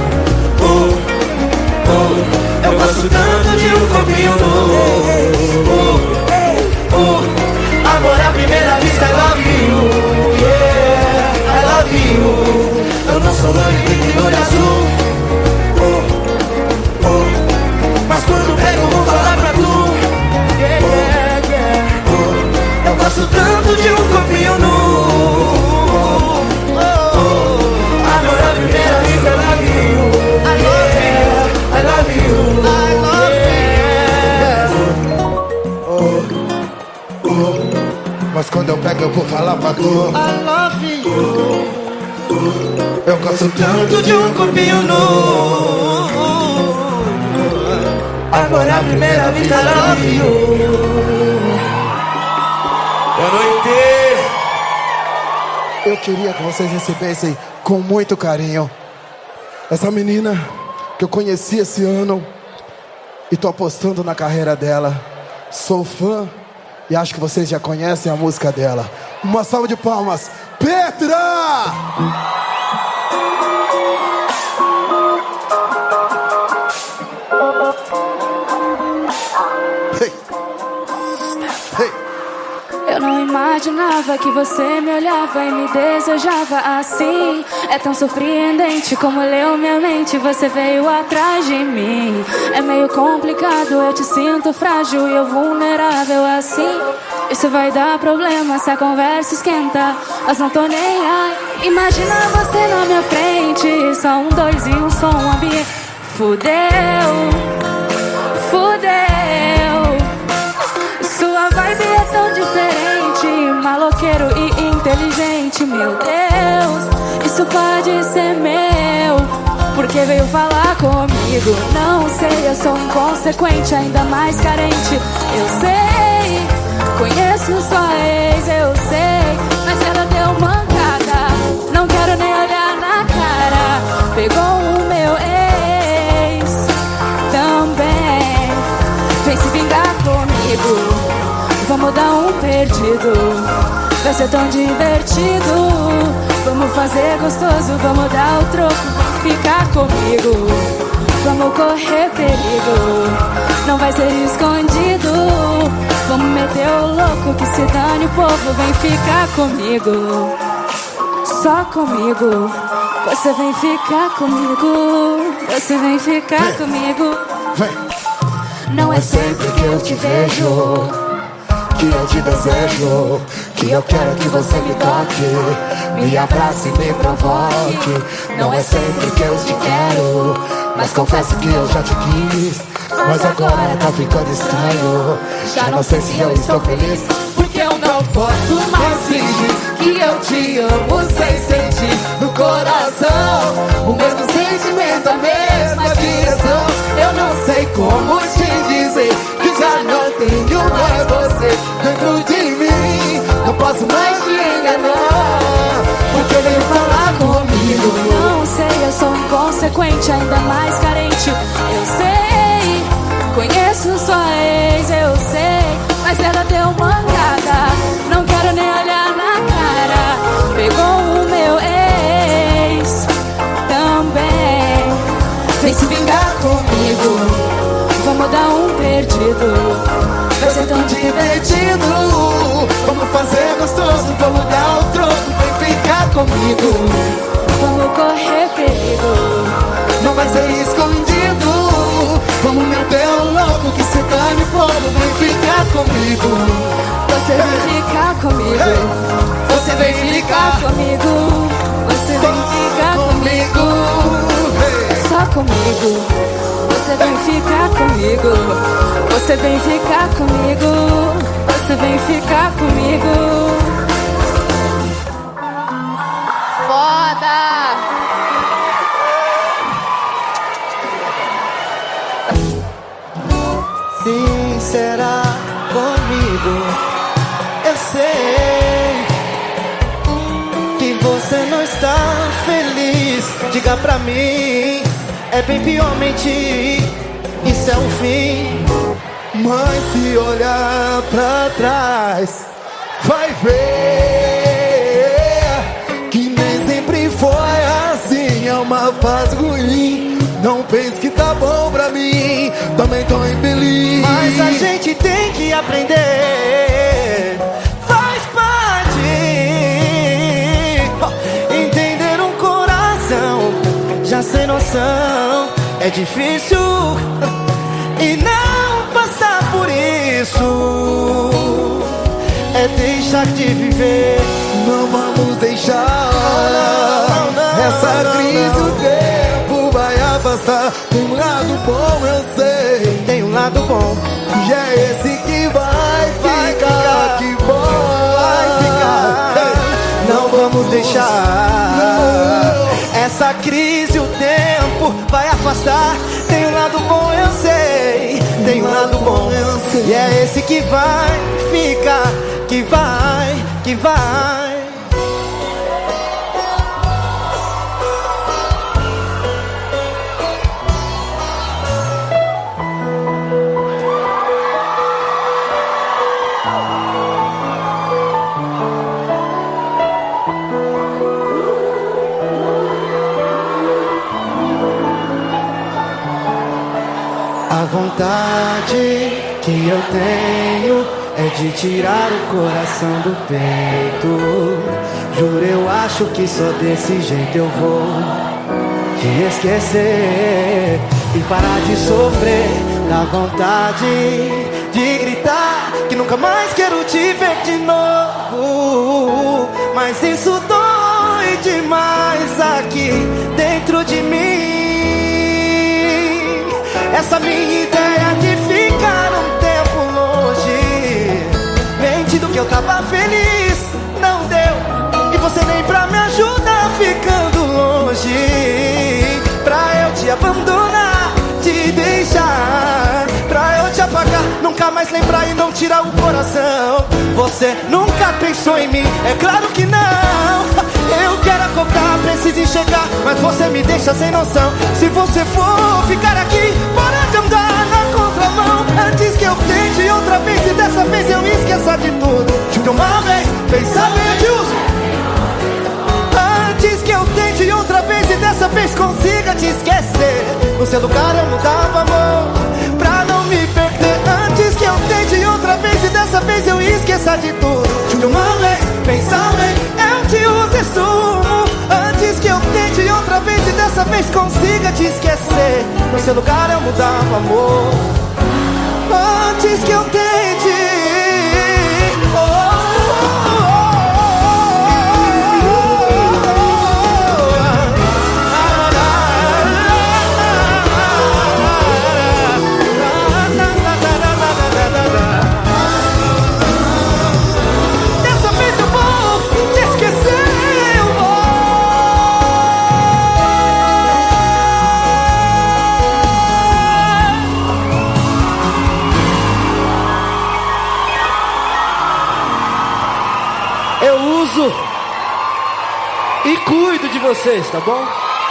Eu gosto tanto de um corpinho nu. Amor à primeira vista, I love you. Yeah, I love you. Eu não sou loiro e tenho olho azul. Mas quando pego eu vou falar pra tu. Eu gosto tanto de um corpinho nu. Amor à primeira vista, I love you. I love you. Mas quando eu pego eu vou falar pra tu. I love you. Eu gosto tanto de um corpinho nu. Agora a primeira vista, I love you. Boa noite. Eu queria que vocês recebessem com muito carinho essa menina que eu conheci esse ano e tô apostando na carreira dela. Sou fã e acho que vocês já conhecem a música dela. Uma salva de palmas, Petra! Eu não imaginava que você me olhava e me desejava assim. É tão surpreendente como leu minha mente. Você veio atrás de mim. É meio complicado, eu te sinto frágil e eu vulnerável assim. Isso vai dar problema se a conversa esquenta, mas não tô nem aí. Imagina você na minha frente, só um, dois e um som, um ambiente. Fudeu, fudeu. Sua vibe é tão diferente, maloqueiro e inteligente. Meu Deus, isso pode ser meu, porque veio falar comigo. Não sei, eu sou inconsequente, ainda mais carente. Eu sei, conheço sua ex, eu sei, mas ela deu mancada. Não quero nem olhar na cara. Pegou o meu ex também. Vem se vingar comigo, vamos dar um perdido. Vai ser tão divertido. Vamos fazer gostoso, vamos dar o troco. Ficar comigo, vamos correr perigo. Não vai ser escondido. Vamos meter o louco, que se dane o povo. Vem ficar comigo, só comigo. Você vem ficar comigo. Você vem ficar comigo. Não é sempre que eu te vejo, que eu te desejo, que eu quero que você me toque, me abrace e me provoque. Não é sempre que eu te quero, mas confesso que eu já te quis. mas agora tá ficando estranho. Já não sei se eu estou feliz, porque eu não posso mais fingir que eu te amo sem sentir no coração o mesmo sentimento, a mesma direção. Eu não sei como te dizer que já não tenho mais você dentro de mim. Não posso mais te enganar, porque veio falar comigo. Não sei, eu sou inconsequente, ainda mais carente. Eu sei, conheço sua ex, eu sei, mas ela deu mancada. Não quero nem olhar na cara. Pegou o meu ex também. Vem se vingar comigo, vamos dar um perdido. Vai ser tão divertido. Vamos fazer gostoso, vamos dar o troco. Vem ficar comigo, vamos correr perigo. Não vai ser escondido. Vamos meter o louco que cê tá me pondo. Vem ficar comigo. Você vem ficar comigo. Você vem ficar comigo. Você vem ficar comigo. Só comigo. Você vem ficar comigo. Você vem ficar comigo. Você vem ficar comigo. Foda! Sincera comigo, eu sei que você não está feliz. Diga pra mim, é bem pior mentir. Isso é um fim. mas se olhar pra trás, vai ver que nem sempre foi assim. É uma fase ruim. Não pense que tá bom pra mim, também tô infeliz. Mas a gente tem que aprender, faz parte. Entender um coração já sem noção é difícil. E não passar por isso é deixar de viver. Não vamos deixar essa crise, o tempo vai afastar. Tem um lado bom, eu sei, tem um lado bom, e é esse que vai ficar. Que bom vai ficar. Não vamos deixar essa crise, o tempo vai afastar. Tem um lado bom, eu sei, tem um lado bom, eu sei, e é esse que vai ficar. Que vai, que vai. A vontade que eu tenho é de tirar o coração do peito. Juro, eu acho que só desse jeito eu vou te esquecer e parar de sofrer. Dá vontade de gritar que nunca mais quero te ver de novo, mas isso dói demais aqui dentro de mim. Essa minha ideia de ficar um tempo longe, mentindo que eu tava feliz, não deu. E você nem pra me ajudar ficando longe, pra eu te abandonar, te deixar, pra eu te apagar, nunca mais lembrar e não tirar o coração. Você nunca pensou em mim, é claro que não. Eu quero acordar, preciso enxergar, mas você me deixa sem noção. Se você for ficar aqui, para de andar na contramão. Antes que eu tente outra vez e dessa vez eu esqueça de tudo. De uma vez, pensamento. Antes que eu tente outra vez e dessa vez consiga te esquecer. No seu lugar eu mudava amor, pra não me perder. Antes que eu tente outra vez e dessa vez eu esqueça de tudo. De uma vez, pensamento, eu te uso e sumo. Antes que eu tente outra vez e dessa vez consiga te esquecer. No seu lugar eu mudava amor. Antes que eu tente. uso e cuido de vocês, tá bom?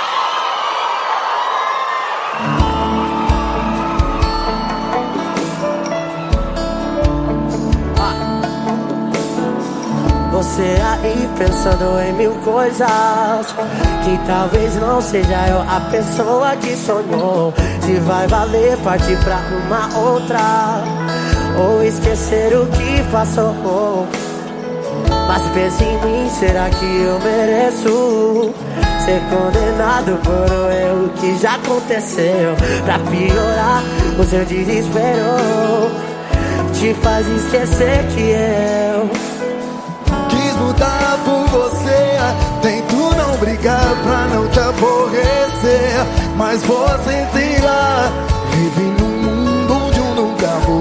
Você aí pensando em mil coisas, que talvez não seja eu a pessoa que sonhou. Se vai valer partir pra uma outra, ou esquecer o que passou. Mas pense em mim, será que eu mereço ser condenado por um erro que já aconteceu? Pra piorar, o seu desespero te faz esquecer que eu quis mudar por você, tento não brigar pra não te aborrecer, mas você, sei lá, vive num mundo onde eu nunca vou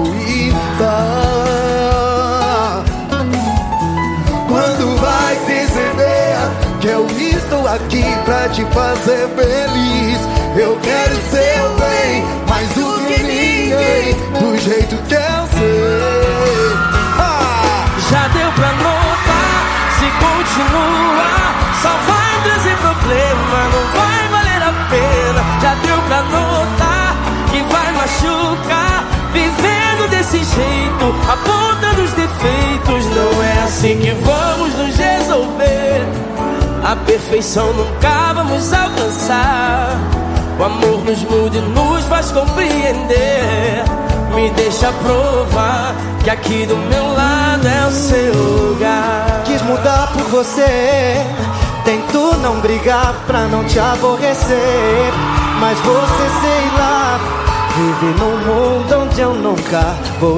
estar. Quando vai perceber que eu estou aqui pra te fazer feliz? Eu quero seu bem, mais do que ninguém, do jeito que eu sei. Já deu pra notar, se continuar só vai trazer problema, não vai valer a pena. Já deu pra notar que vai machucar, vivendo desse jeito, apontando os defeitos. Não é assim que vamos nos resolver, a perfeição nunca vamos alcançar. O amor nos muda e nos faz compreender. Me deixa provar que aqui do meu lado é o seu lugar. Quis mudar por você, tento não brigar pra não te aborrecer, mas você, sei lá, vive num mundo onde eu nunca vou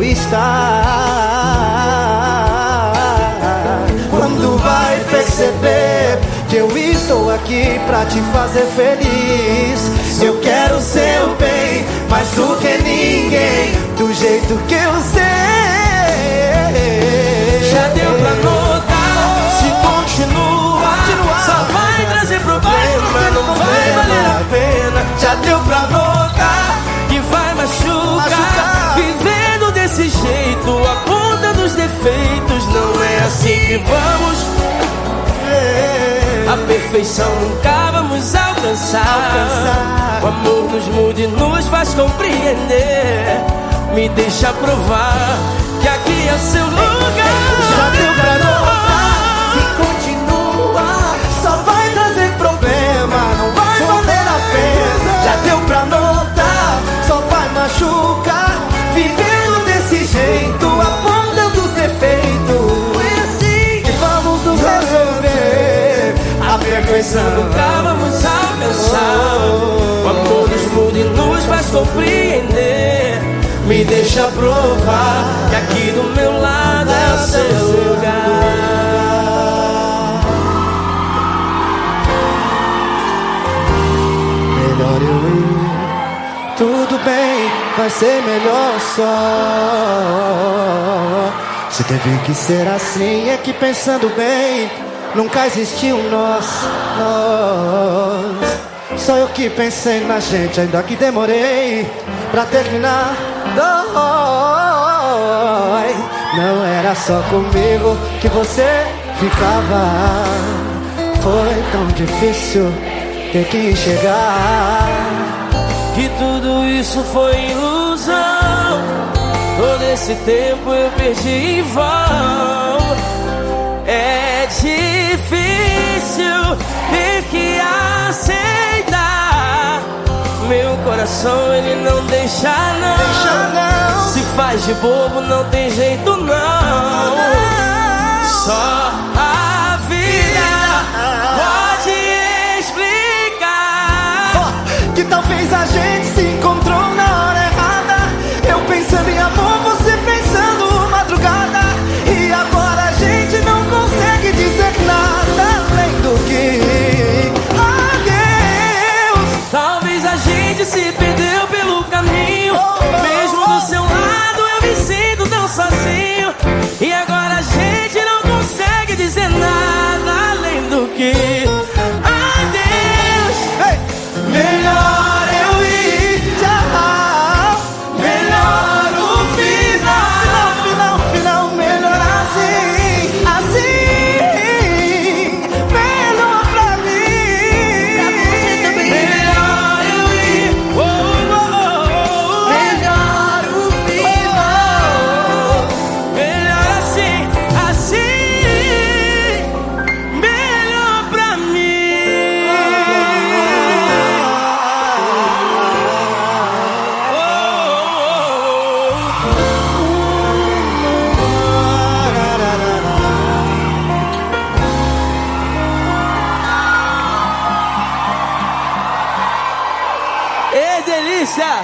estar. Quando vai perceber que eu estou aqui pra te fazer feliz? Eu quero seu bem, mais do que ninguém, do jeito que eu sei. Já deu pra notar, se continuar só vai trazer problema, não vai valer a pena. Já deu pra notar que vai machucar, vivendo desse jeito, a ponta dos defeitos. Não é assim que vamos, a perfeição nunca vamos alcançar. O amor nos muda e nos faz compreender. Me deixa provar que aqui é o seu lugar. Já deu pra notar, se continuar só vai trazer problema, não vai valer a pena. Já deu pra notar, só vai machucar, vivendo desse jeito, apontando os defeitos. É assim que vamos nos resolver, a perfeição nunca vamos alcançar. O amor nos muda e nos faz compreender. Me deixa provar que aqui do meu lado é o seu lugar. Melhor eu ir, tudo bem, vai ser melhor só. Se teve que ser assim, é que pensando bem, nunca existiu nós. Só eu que pensei na gente, ainda que demorei pra terminar. Dói. Não era só comigo que você ficava. Foi tão difícil ter que enxergar que tudo isso foi ilusão. Todo esse tempo eu perdi em vão. É difícil ter que aceitar. Meu coração ele não deixa não. Se faz de bobo não tem jeito não. Só a vida pode explicar que talvez a gente se encontrou na hora errada. Eu pensando em amor, você pensando madrugada. E agora a gente não consegue dizer nada além do que adeus. Talvez a gente se perdeu pelo caminho. Mesmo do seu lado eu me sinto tão sozinho. E agora a gente não consegue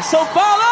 São Paulo!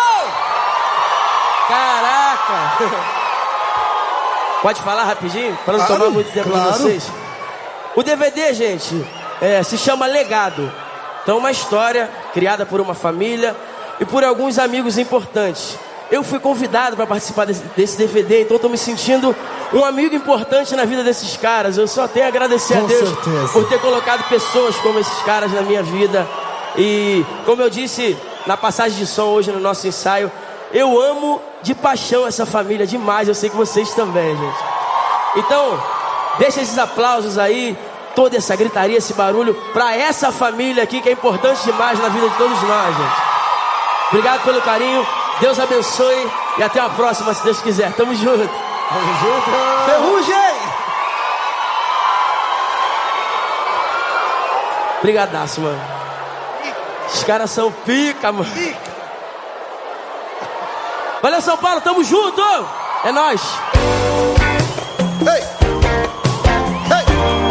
Caraca! Pode falar rapidinho? Para não tomar muito tempo de vocês. O DVD, gente, se chama Legado. Então, uma história criada por uma família e por alguns amigos importantes. Eu fui convidado para participar desse DVD, então estou me sentindo um amigo importante na vida desses caras. Eu só tenho a agradecer a Deus por ter colocado pessoas como esses caras na minha vida. E, como eu disse na passagem de som hoje no nosso ensaio, eu amo de paixão essa família demais. Eu sei que vocês também, gente. Então, deixa esses aplausos aí, toda essa gritaria, esse barulho para essa família aqui que é importante demais na vida de todos nós, gente. Obrigado pelo carinho. Deus abençoe e até a próxima, se Deus quiser. Tamo junto. Tamo junto. Ferrugem! Brigadaço, mano. Os caras são pica, mano. Valeu, São Paulo, tamo junto! É nóis! Hey. Hey.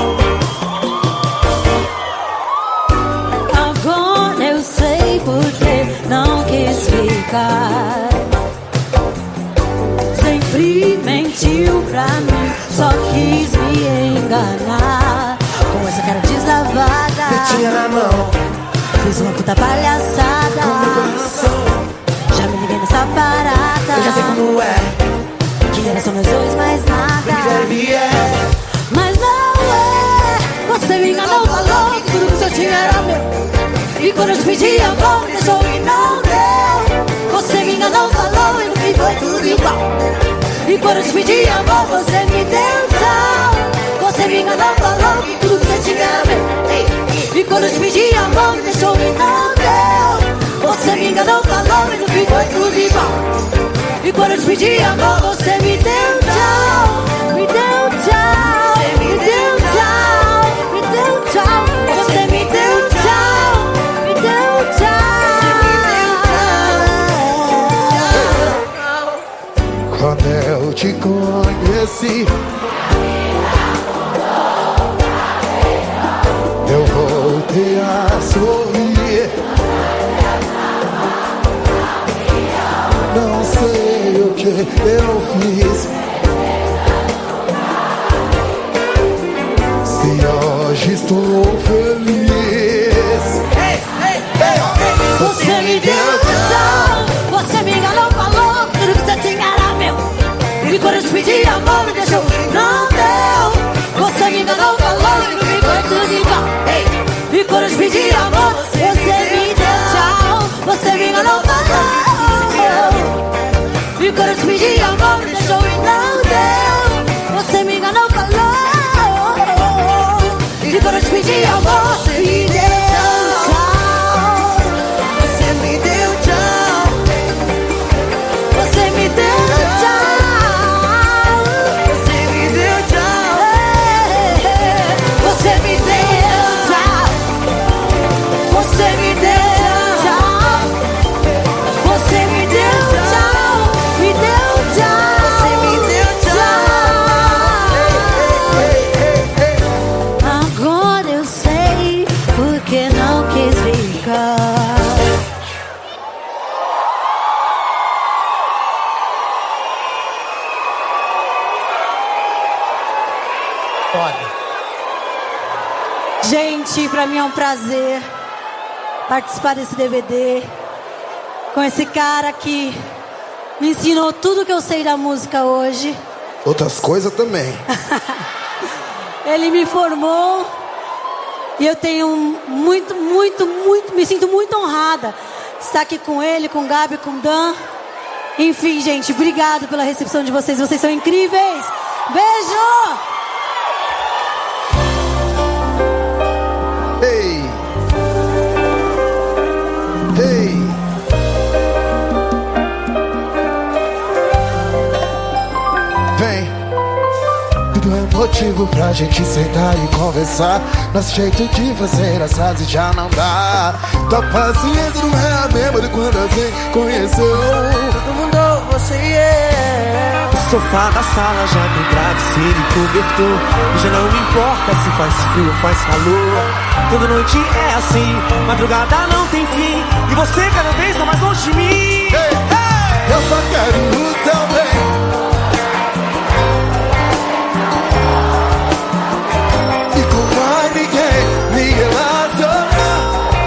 Agora eu sei porque não quis ficar. Sempre mentiu pra mim, só quis me enganar. Com essa cara deslavada, Pintinha na mão, fiz uma puta palhaçada. Já me liguei nessa parada. eu já sei como é. Que era só nós dois, mais nada. Mas não é. Você me enganou, falou que tudo que você tinha era meu. E quando eu te pedi amor, me deixou e não deu. Você me enganou, falou e no fim foi tudo igual. E quando eu te pedi amor, você me deu tchau. Você me enganou, falou que tudo que você tinha era meu. E quando eu te pedi amor, me deixou e não deu. Você me enganou, falou e no fim foi tudo igual. E quando eu te pedi amor, você me deu tchau. Me deu tchau. Você me deu tchau. Me deu tchau. Você me deu tchau. Me deu tchau. Quando eu te conheci, eu voltei a sorrir. Não sei o que eu fiz. Se hoje estou feliz. Você me deu tchau. Você me enganou, falou tudo que você tinha era meu. E quando eu te pedi amor, me deixou, não deu. Você me enganou, falou e comigo foi tudo igual. E quando eu te pedi amor, você me deu tchau. Você me enganou, falou. E quando eu te pedi amor, me deixou e não deu. Você me enganou, falou. E quando eu te pedi amor, você me deu tchau. Você me deu tchau. Você me deu tchau. Você me deu tchau. Você me deu tchau. Você me deu tchau. Você me deu tchau. Me deu tchau. Você me deu tchau. Agora eu sei porque não quis ficar. Gente, pra mim é um prazer participar desse DVD com esse cara que me ensinou tudo que eu sei da música hoje. Outras coisas também. Ele me formou e eu tenho muito, me sinto muito honrada de estar aqui com ele, com o Gabi, com o Dan. Enfim, gente, obrigado pela recepção de vocês. Vocês são incríveis. Beijo! Ei! Ei! Vem! Tudo é motivo pra gente sentar e conversar. Nosso jeito de fazer as frases já não dá. Tua paciência não é a mesma de quando a gente conheceu. Todo mundo, você é. sofá da sala já tem travesseiro e cobertor. E já não importa se faz frio ou faz calor. Toda noite é assim, madrugada não tem fim. E você cada vez tá mais longe de mim. Eu só quero o seu bem. E com mais ninguém me relacionar.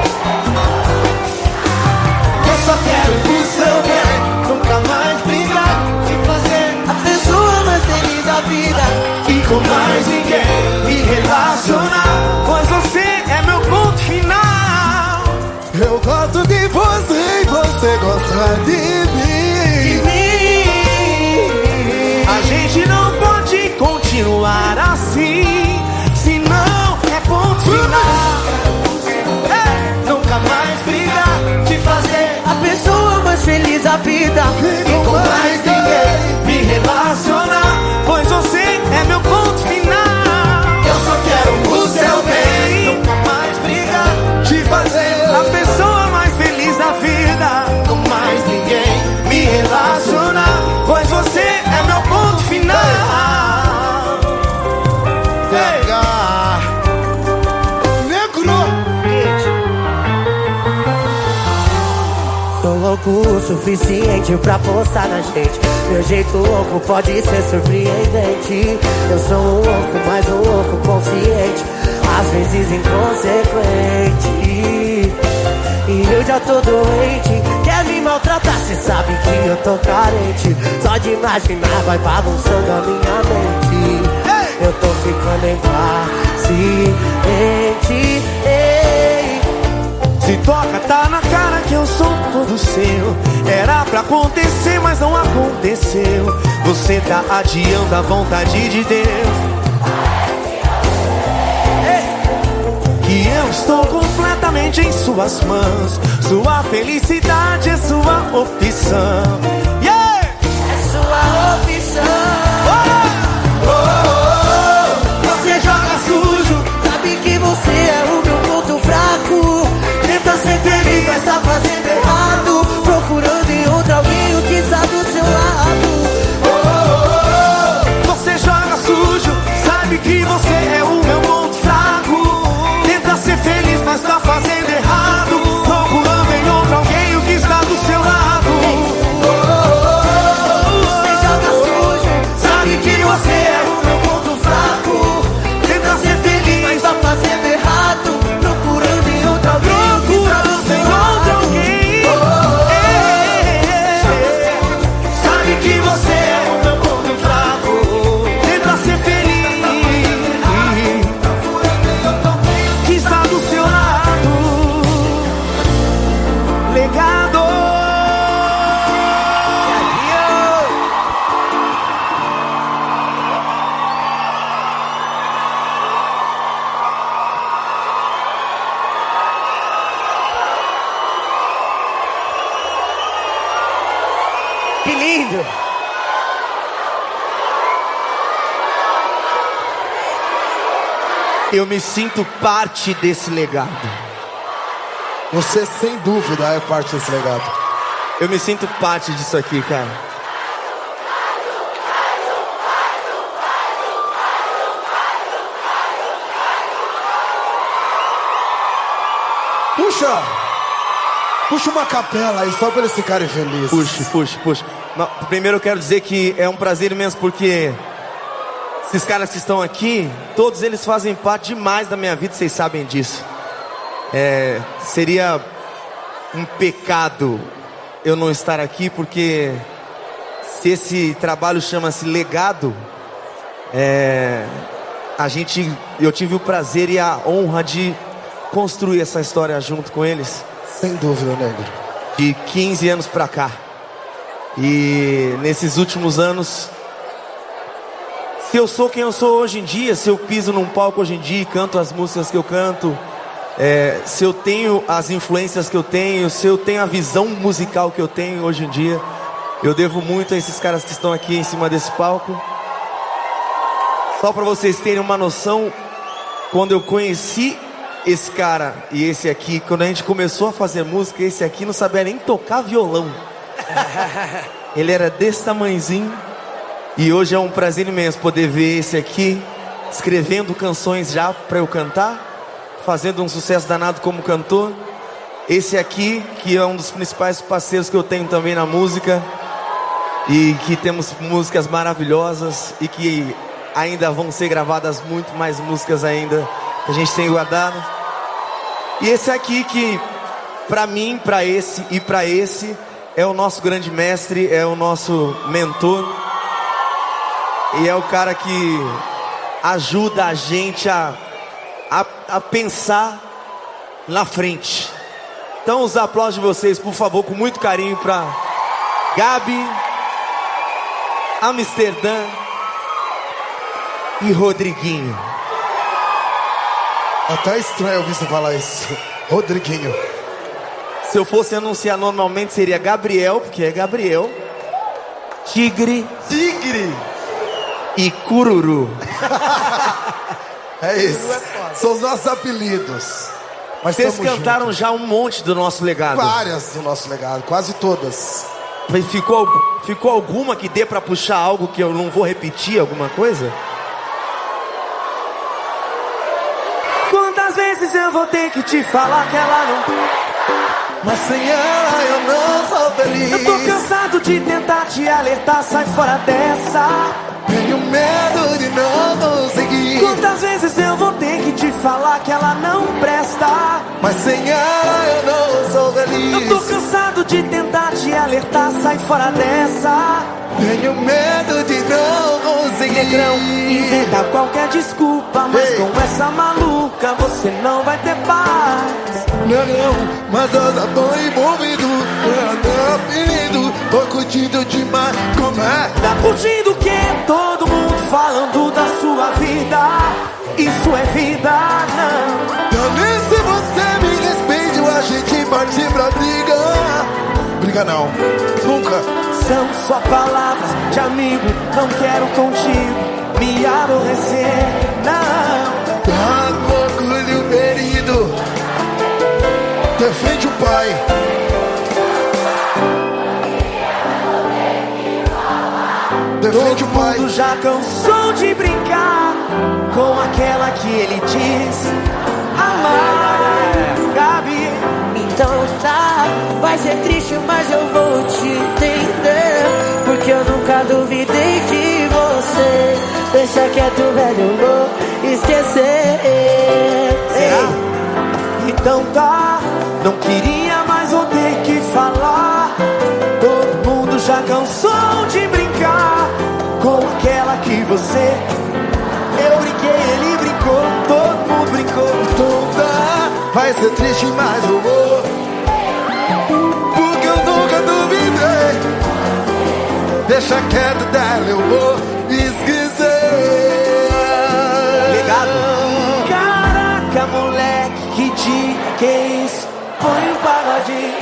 Eu só quero o seu bem. Nunca mais brigar e fazer a pessoa mais feliz da vida. E com mais ninguém me relacionar, pois você é meu ponto final. Eu gosto de você e você gosta de mim. A gente não pode continuar assim, senão é ponto final. Nunca mais brigar, de fazer a pessoa mais feliz da vida. E com mais ninguém me relacionar, pois você é meu ponto final. Eu só quero o seu bem. Nunca mais brigar, de fazer a pessoa mais feliz da vida. com mais ninguém Me relacionar, pois você é meu ponto final. Sou louco o suficiente pra postar na gente. Meu jeito louco pode ser surpreendente. Eu sou um louco, mas um louco consciente, às vezes inconsequente. E eu já tô doente, quer me maltratar, cê sabe que eu tô carente. Só de imaginar vai bagunçando a minha mente. Eu tô ficando impaciente. Se toca, tá na cara que eu sou todo seu. Era pra acontecer, mas não aconteceu. Você tá adiando a vontade de Deus. Que eu estou completamente em suas mãos. Sua felicidade é sua opção. Yeah! É sua opção. Você joga sujo, Sabe que você é o meu ponto fraco. Tenta ser feliz, mas tá fazendo errado. Procurando em outro alguém o que está do seu lado. você joga sujo. Sabe que você é o meu ponto fraco. Tenta ser feliz, mas tá fazendo errado. Procurando em outro alguém o que está do seu lado. Você joga sujo. Sabe que você é o meu ponto fraco. Tenta ser feliz, Mas tá fazendo errado. Procurando em outro alguém o que está do seu em lado. outro alguém. Sabe que você é o meu ponto fraco. Tenta ser feliz, que está do seu lado. Legado. Que lindo. Eu me sinto parte desse legado. Você, sem dúvida, é parte desse legado. Eu me sinto parte disso aqui, cara. Puxa uma capela aí, só pra eles ficarem felizes. Puxa. Não, primeiro eu quero dizer que é um prazer imenso, porque esses caras que estão aqui, todos eles fazem parte demais da minha vida, vocês sabem disso. Seria um pecado eu não estar aqui, porque se esse trabalho chama-se legado, eu tive o prazer e a honra de construir essa história junto com eles. Sem dúvida, negro. De 15 anos pra cá. E nesses últimos anos, se eu sou quem eu sou hoje em dia, se eu piso num palco hoje em dia e canto as músicas que eu canto, se eu tenho as influências que eu tenho, se eu tenho a visão musical que eu tenho hoje em dia, eu devo muito a esses caras que estão aqui em cima desse palco. Só pra vocês terem uma noção, quando eu conheci esse cara e esse aqui, quando a gente começou a fazer música, esse aqui não sabia nem tocar violão. Ele era desse tamanhozinho E hoje é um prazer imenso poder ver esse aqui escrevendo canções já pra eu cantar, fazendo um sucesso danado como cantor. Esse aqui, que é um dos principais parceiros que eu tenho também na música, e que temos músicas maravilhosas e que ainda vão ser gravadas muito mais músicas ainda que a gente tem guardado. E esse aqui que pra mim, pra esse e pra esse é o nosso grande mestre, é o nosso mentor e é o cara que ajuda a gente a pensar na frente. Então os aplausos de vocês, por favor, com muito carinho pra Gabi, Amsterdã e Rodriguinho. Até estranho ouvir você falar isso. Rodriguinho. Se eu fosse anunciar normalmente seria Gabriel, porque é Gabriel, Tigre e Cururu. É isso. São os nossos apelidos. Mas vocês cantaram já um monte do nosso legado. Várias do nosso legado, quase todas. Ficou alguma que dê pra puxar algo que eu não vou repetir, alguma coisa? Quantas vezes eu vou ter que te falar que ela não... Mas sem ela eu não sou feliz. Eu tô cansado de tentar te alertar, sai fora dessa. Tenho medo de não conseguir. Quantas vezes eu vou ter que te falar que ela não presta. Mas sem ela eu não sou feliz. Eu tô cansado de tentar te alertar, sai fora dessa. Tenho medo de não conseguir. Negrão, inventa qualquer desculpa, mas com essa maluca você não vai ter paz. Negrão, mas eu já tô envolvido. Eu tô apelido, tô curtindo demais. Como é? Tá curtindo o quê? Todo mundo falando da sua vida. Isso é vida, não. Também se você me respeite, a gente parte pra briga. Briga não, nunca. São só palavras de amigo, não quero contigo me aborrecer, não. Tá com orgulho ferido, defende o pai. Defende o pai. Todo mundo já cansou de brincar com aquela que ele diz amar, Gabi. Então tá, vai ser triste, mas eu vou te entender, porque eu nunca duvidei de você. Deixa quieto, velho, eu vou esquecer. Será? Então tá, não queria, mas vou ter que falar. Todo mundo já cansou de brincar com aquela que você... Eu brinquei, ele brincou, todo mundo brincou. Então tá, vai ser triste, mas eu vou, porque eu nunca duvidei. Deixa quieto dela, eu vou esquecer. Legado. Caraca, moleque, que dia que é isso? Põe um pagodinho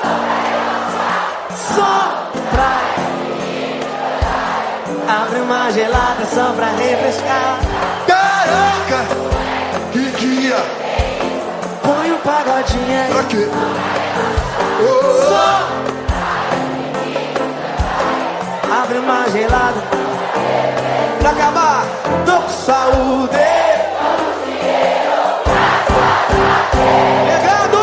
só pra... Abre uma gelada só pra refrescar. Caraca, que dia. Põe um pagodinho aí. Pra quê? Só abre uma gelada pra acabar. Tô com saúde. Legado!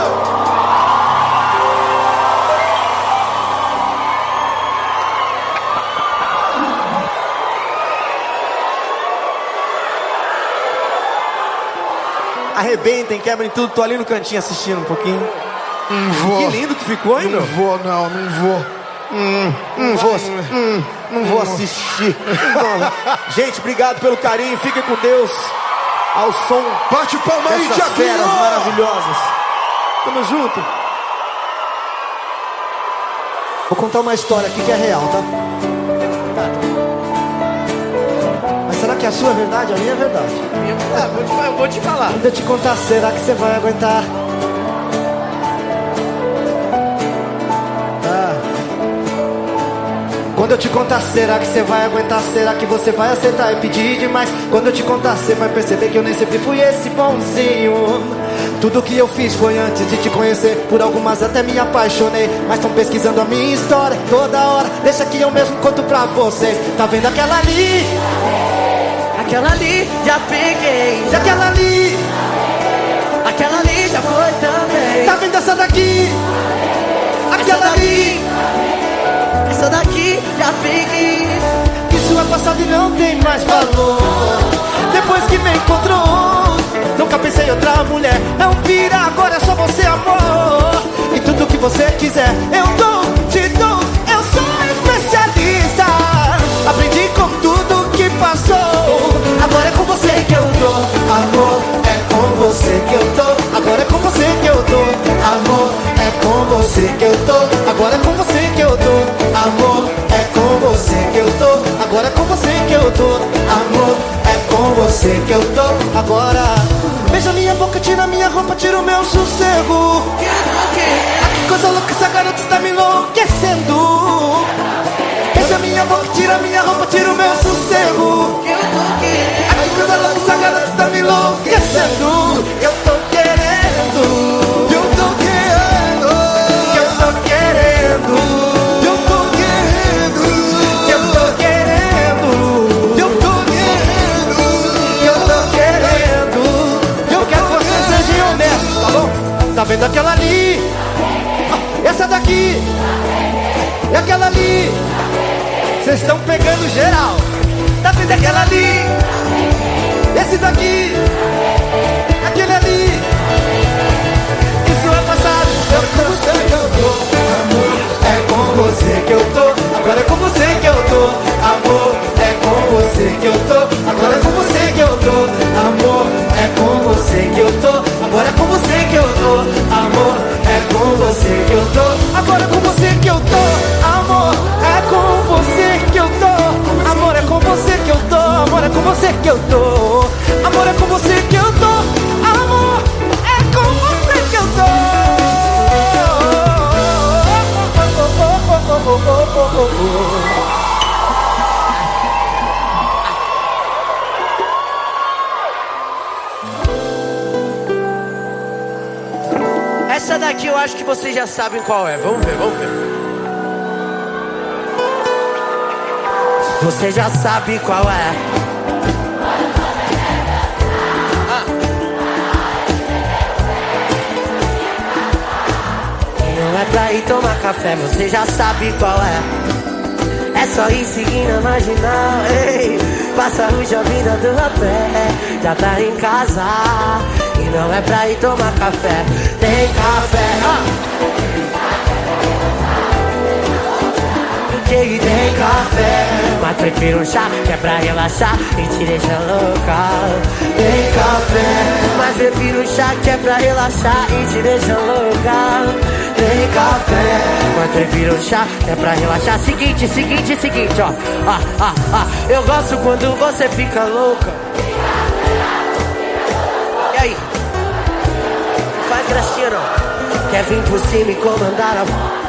Arrebentem, quebrem tudo. Tô ali no cantinho assistindo um pouquinho. Não vou. Que lindo que ficou, hein, Não meu? vou, não vou. Não vou assistir. Gente, obrigado pelo carinho. Fiquem com Deus. Ao som Bate palma aí, dessas Tiaguinho. feras maravilhosas. Tamo junto. Vou contar uma história aqui que é real, tá? Mas será que a sua é verdade? A minha é verdade. Eu vou te falar. Quando eu te contar, será que você vai aguentar? Quando eu te contar, será que você vai aguentar? Será que você vai aceitar e pedir demais? Quando eu te contar, você vai perceber que eu nem sempre fui esse bonzinho. Tudo que eu fiz foi antes de te conhecer. Por algumas até me apaixonei, mas estão pesquisando a minha história toda hora. Deixa que eu mesmo conto pra vocês. Tá vendo aquela ali? Aquela ali já peguei. E aquela ali? Aquela ali já foi também. Tá vendo essa daqui? Aquela ali? Essa daqui já peguei. Isso é passado e não tem mais valor. Depois que me encontrou, nunca pensei em outra mulher. É um pira, agora é só você, amor. E tudo que você quiser, eu dou, te dou. Eu sou especialista. Aprendi com tudo que passou. Agora é com você que eu dou, amor. É com você que eu tô. Agora é com você que eu dou, amor. É com você que eu tô. Agora é com você que eu dou, amor. É com você que eu tô. Agora é com você que eu dou, amor. É com você que eu tô. Agora beija minha boca, tira minha roupa, tira o meu sossego. Que coisa louca, essa garota está me enlouquecendo. Beija minha boca, tira minha roupa, tira o meu sossego. Que coisa louca, essa garota está me enlouquecendo. Eu tô querendo. Eu tô querendo. Eu tô querendo. Eu tô querendo. Eu tô querendo. Eu tô querendo. Eu tô querendo. Eu quero que vocês sejam honestos, tá bom? Tá vendo aquela ali? Essa daqui? E aquela ali? Vocês estão pegando geral. Tá vendo aquela ali? Esse daqui? Aquele ali? Isso é passado. É com você que eu tô, amor. É com você que eu tô. Agora é com você que eu tô, amor. É com você que eu tô. Agora é com você que eu tô, amor. É com você que eu tô. Agora é com você que eu tô, amor. É com você que eu tô. Agora é com você que eu tô, amor. É com você que eu tô. Amor, é com você que eu tô. Amor, é com você que eu tô. Amor, é com você que eu tô. Amor, é com você que eu tô. Essa daqui eu acho que vocês já sabem qual é. Vamos ver, vamos ver. Você já sabe qual é. Não é pra ir tomar café, você já sabe qual é. É só ir seguindo a marginal, ei. Passa o jovem dando a pé. Já tá em casa. E não é pra ir tomar café. Tem café, e tem café, mas prefiro um chá que é pra relaxar e te deixa louca. Tem café, mas prefiro um chá que é pra relaxar e te deixa louca. Tem café, mas prefiro um chá que é pra relaxar. Seguinte, ó. Eu gosto quando você fica louca. E aí? Não faz gracinha não. Quer vir por cima e comandar a...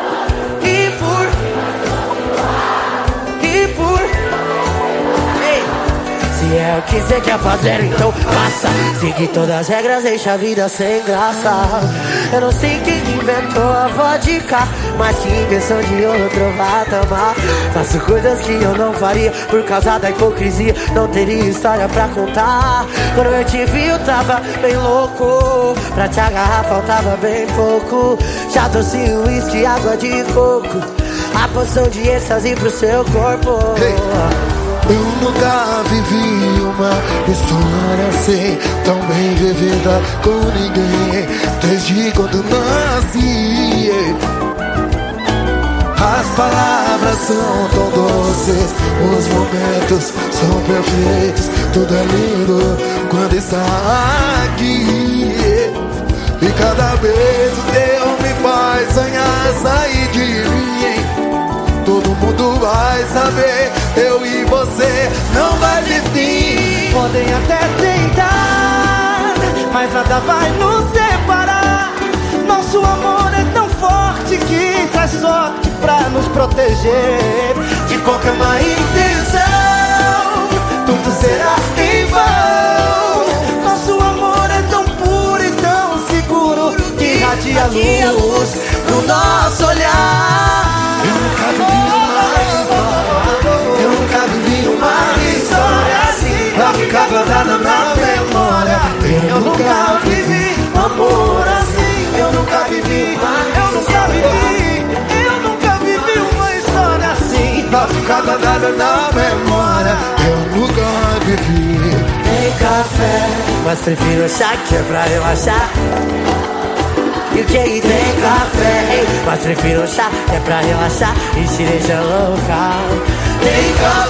Se é o que você quer fazer, então faça. Seguir todas as regras, deixa a vida sem graça. Eu não sei quem inventou a vodka, mas se invenção de outro vai tomar. Faço coisas que eu não faria por causa da hipocrisia. Não teria história pra contar. Quando eu te vi eu tava bem louco. Pra te agarrar faltava bem pouco. Já trouxe uísque e água de coco. A poção de êxtase pro seu corpo. Hey. Eu nunca vivi uma história assim, tão bem vivida com ninguém, desde quando nasci. As palavras são tão doces, os momentos são perfeitos, tudo é lindo quando está aqui. E cada beijo teu me faz sonhar sair de mim. Todo mundo vai saber, eu e você não vai ter fim. Podem até tentar, mas nada vai nos separar. Nosso amor é tão forte que traz sorte pra nos proteger. De qualquer má intenção, tudo será em vão. Nosso amor é tão puro e tão seguro de luz no nosso olhar. Eu nunca vivi uma história assim, pra ficar guardada na memória. Eu nunca vivi amor assim. Eu nunca vivi uma história assim, pra ficar guardada na memória. Eu nunca vivi. Tem café, mas prefiro chá que é pra relaxar. E o que aí tem café, mas prefiro chá que é pra relaxar e te deixa louca. Tem café,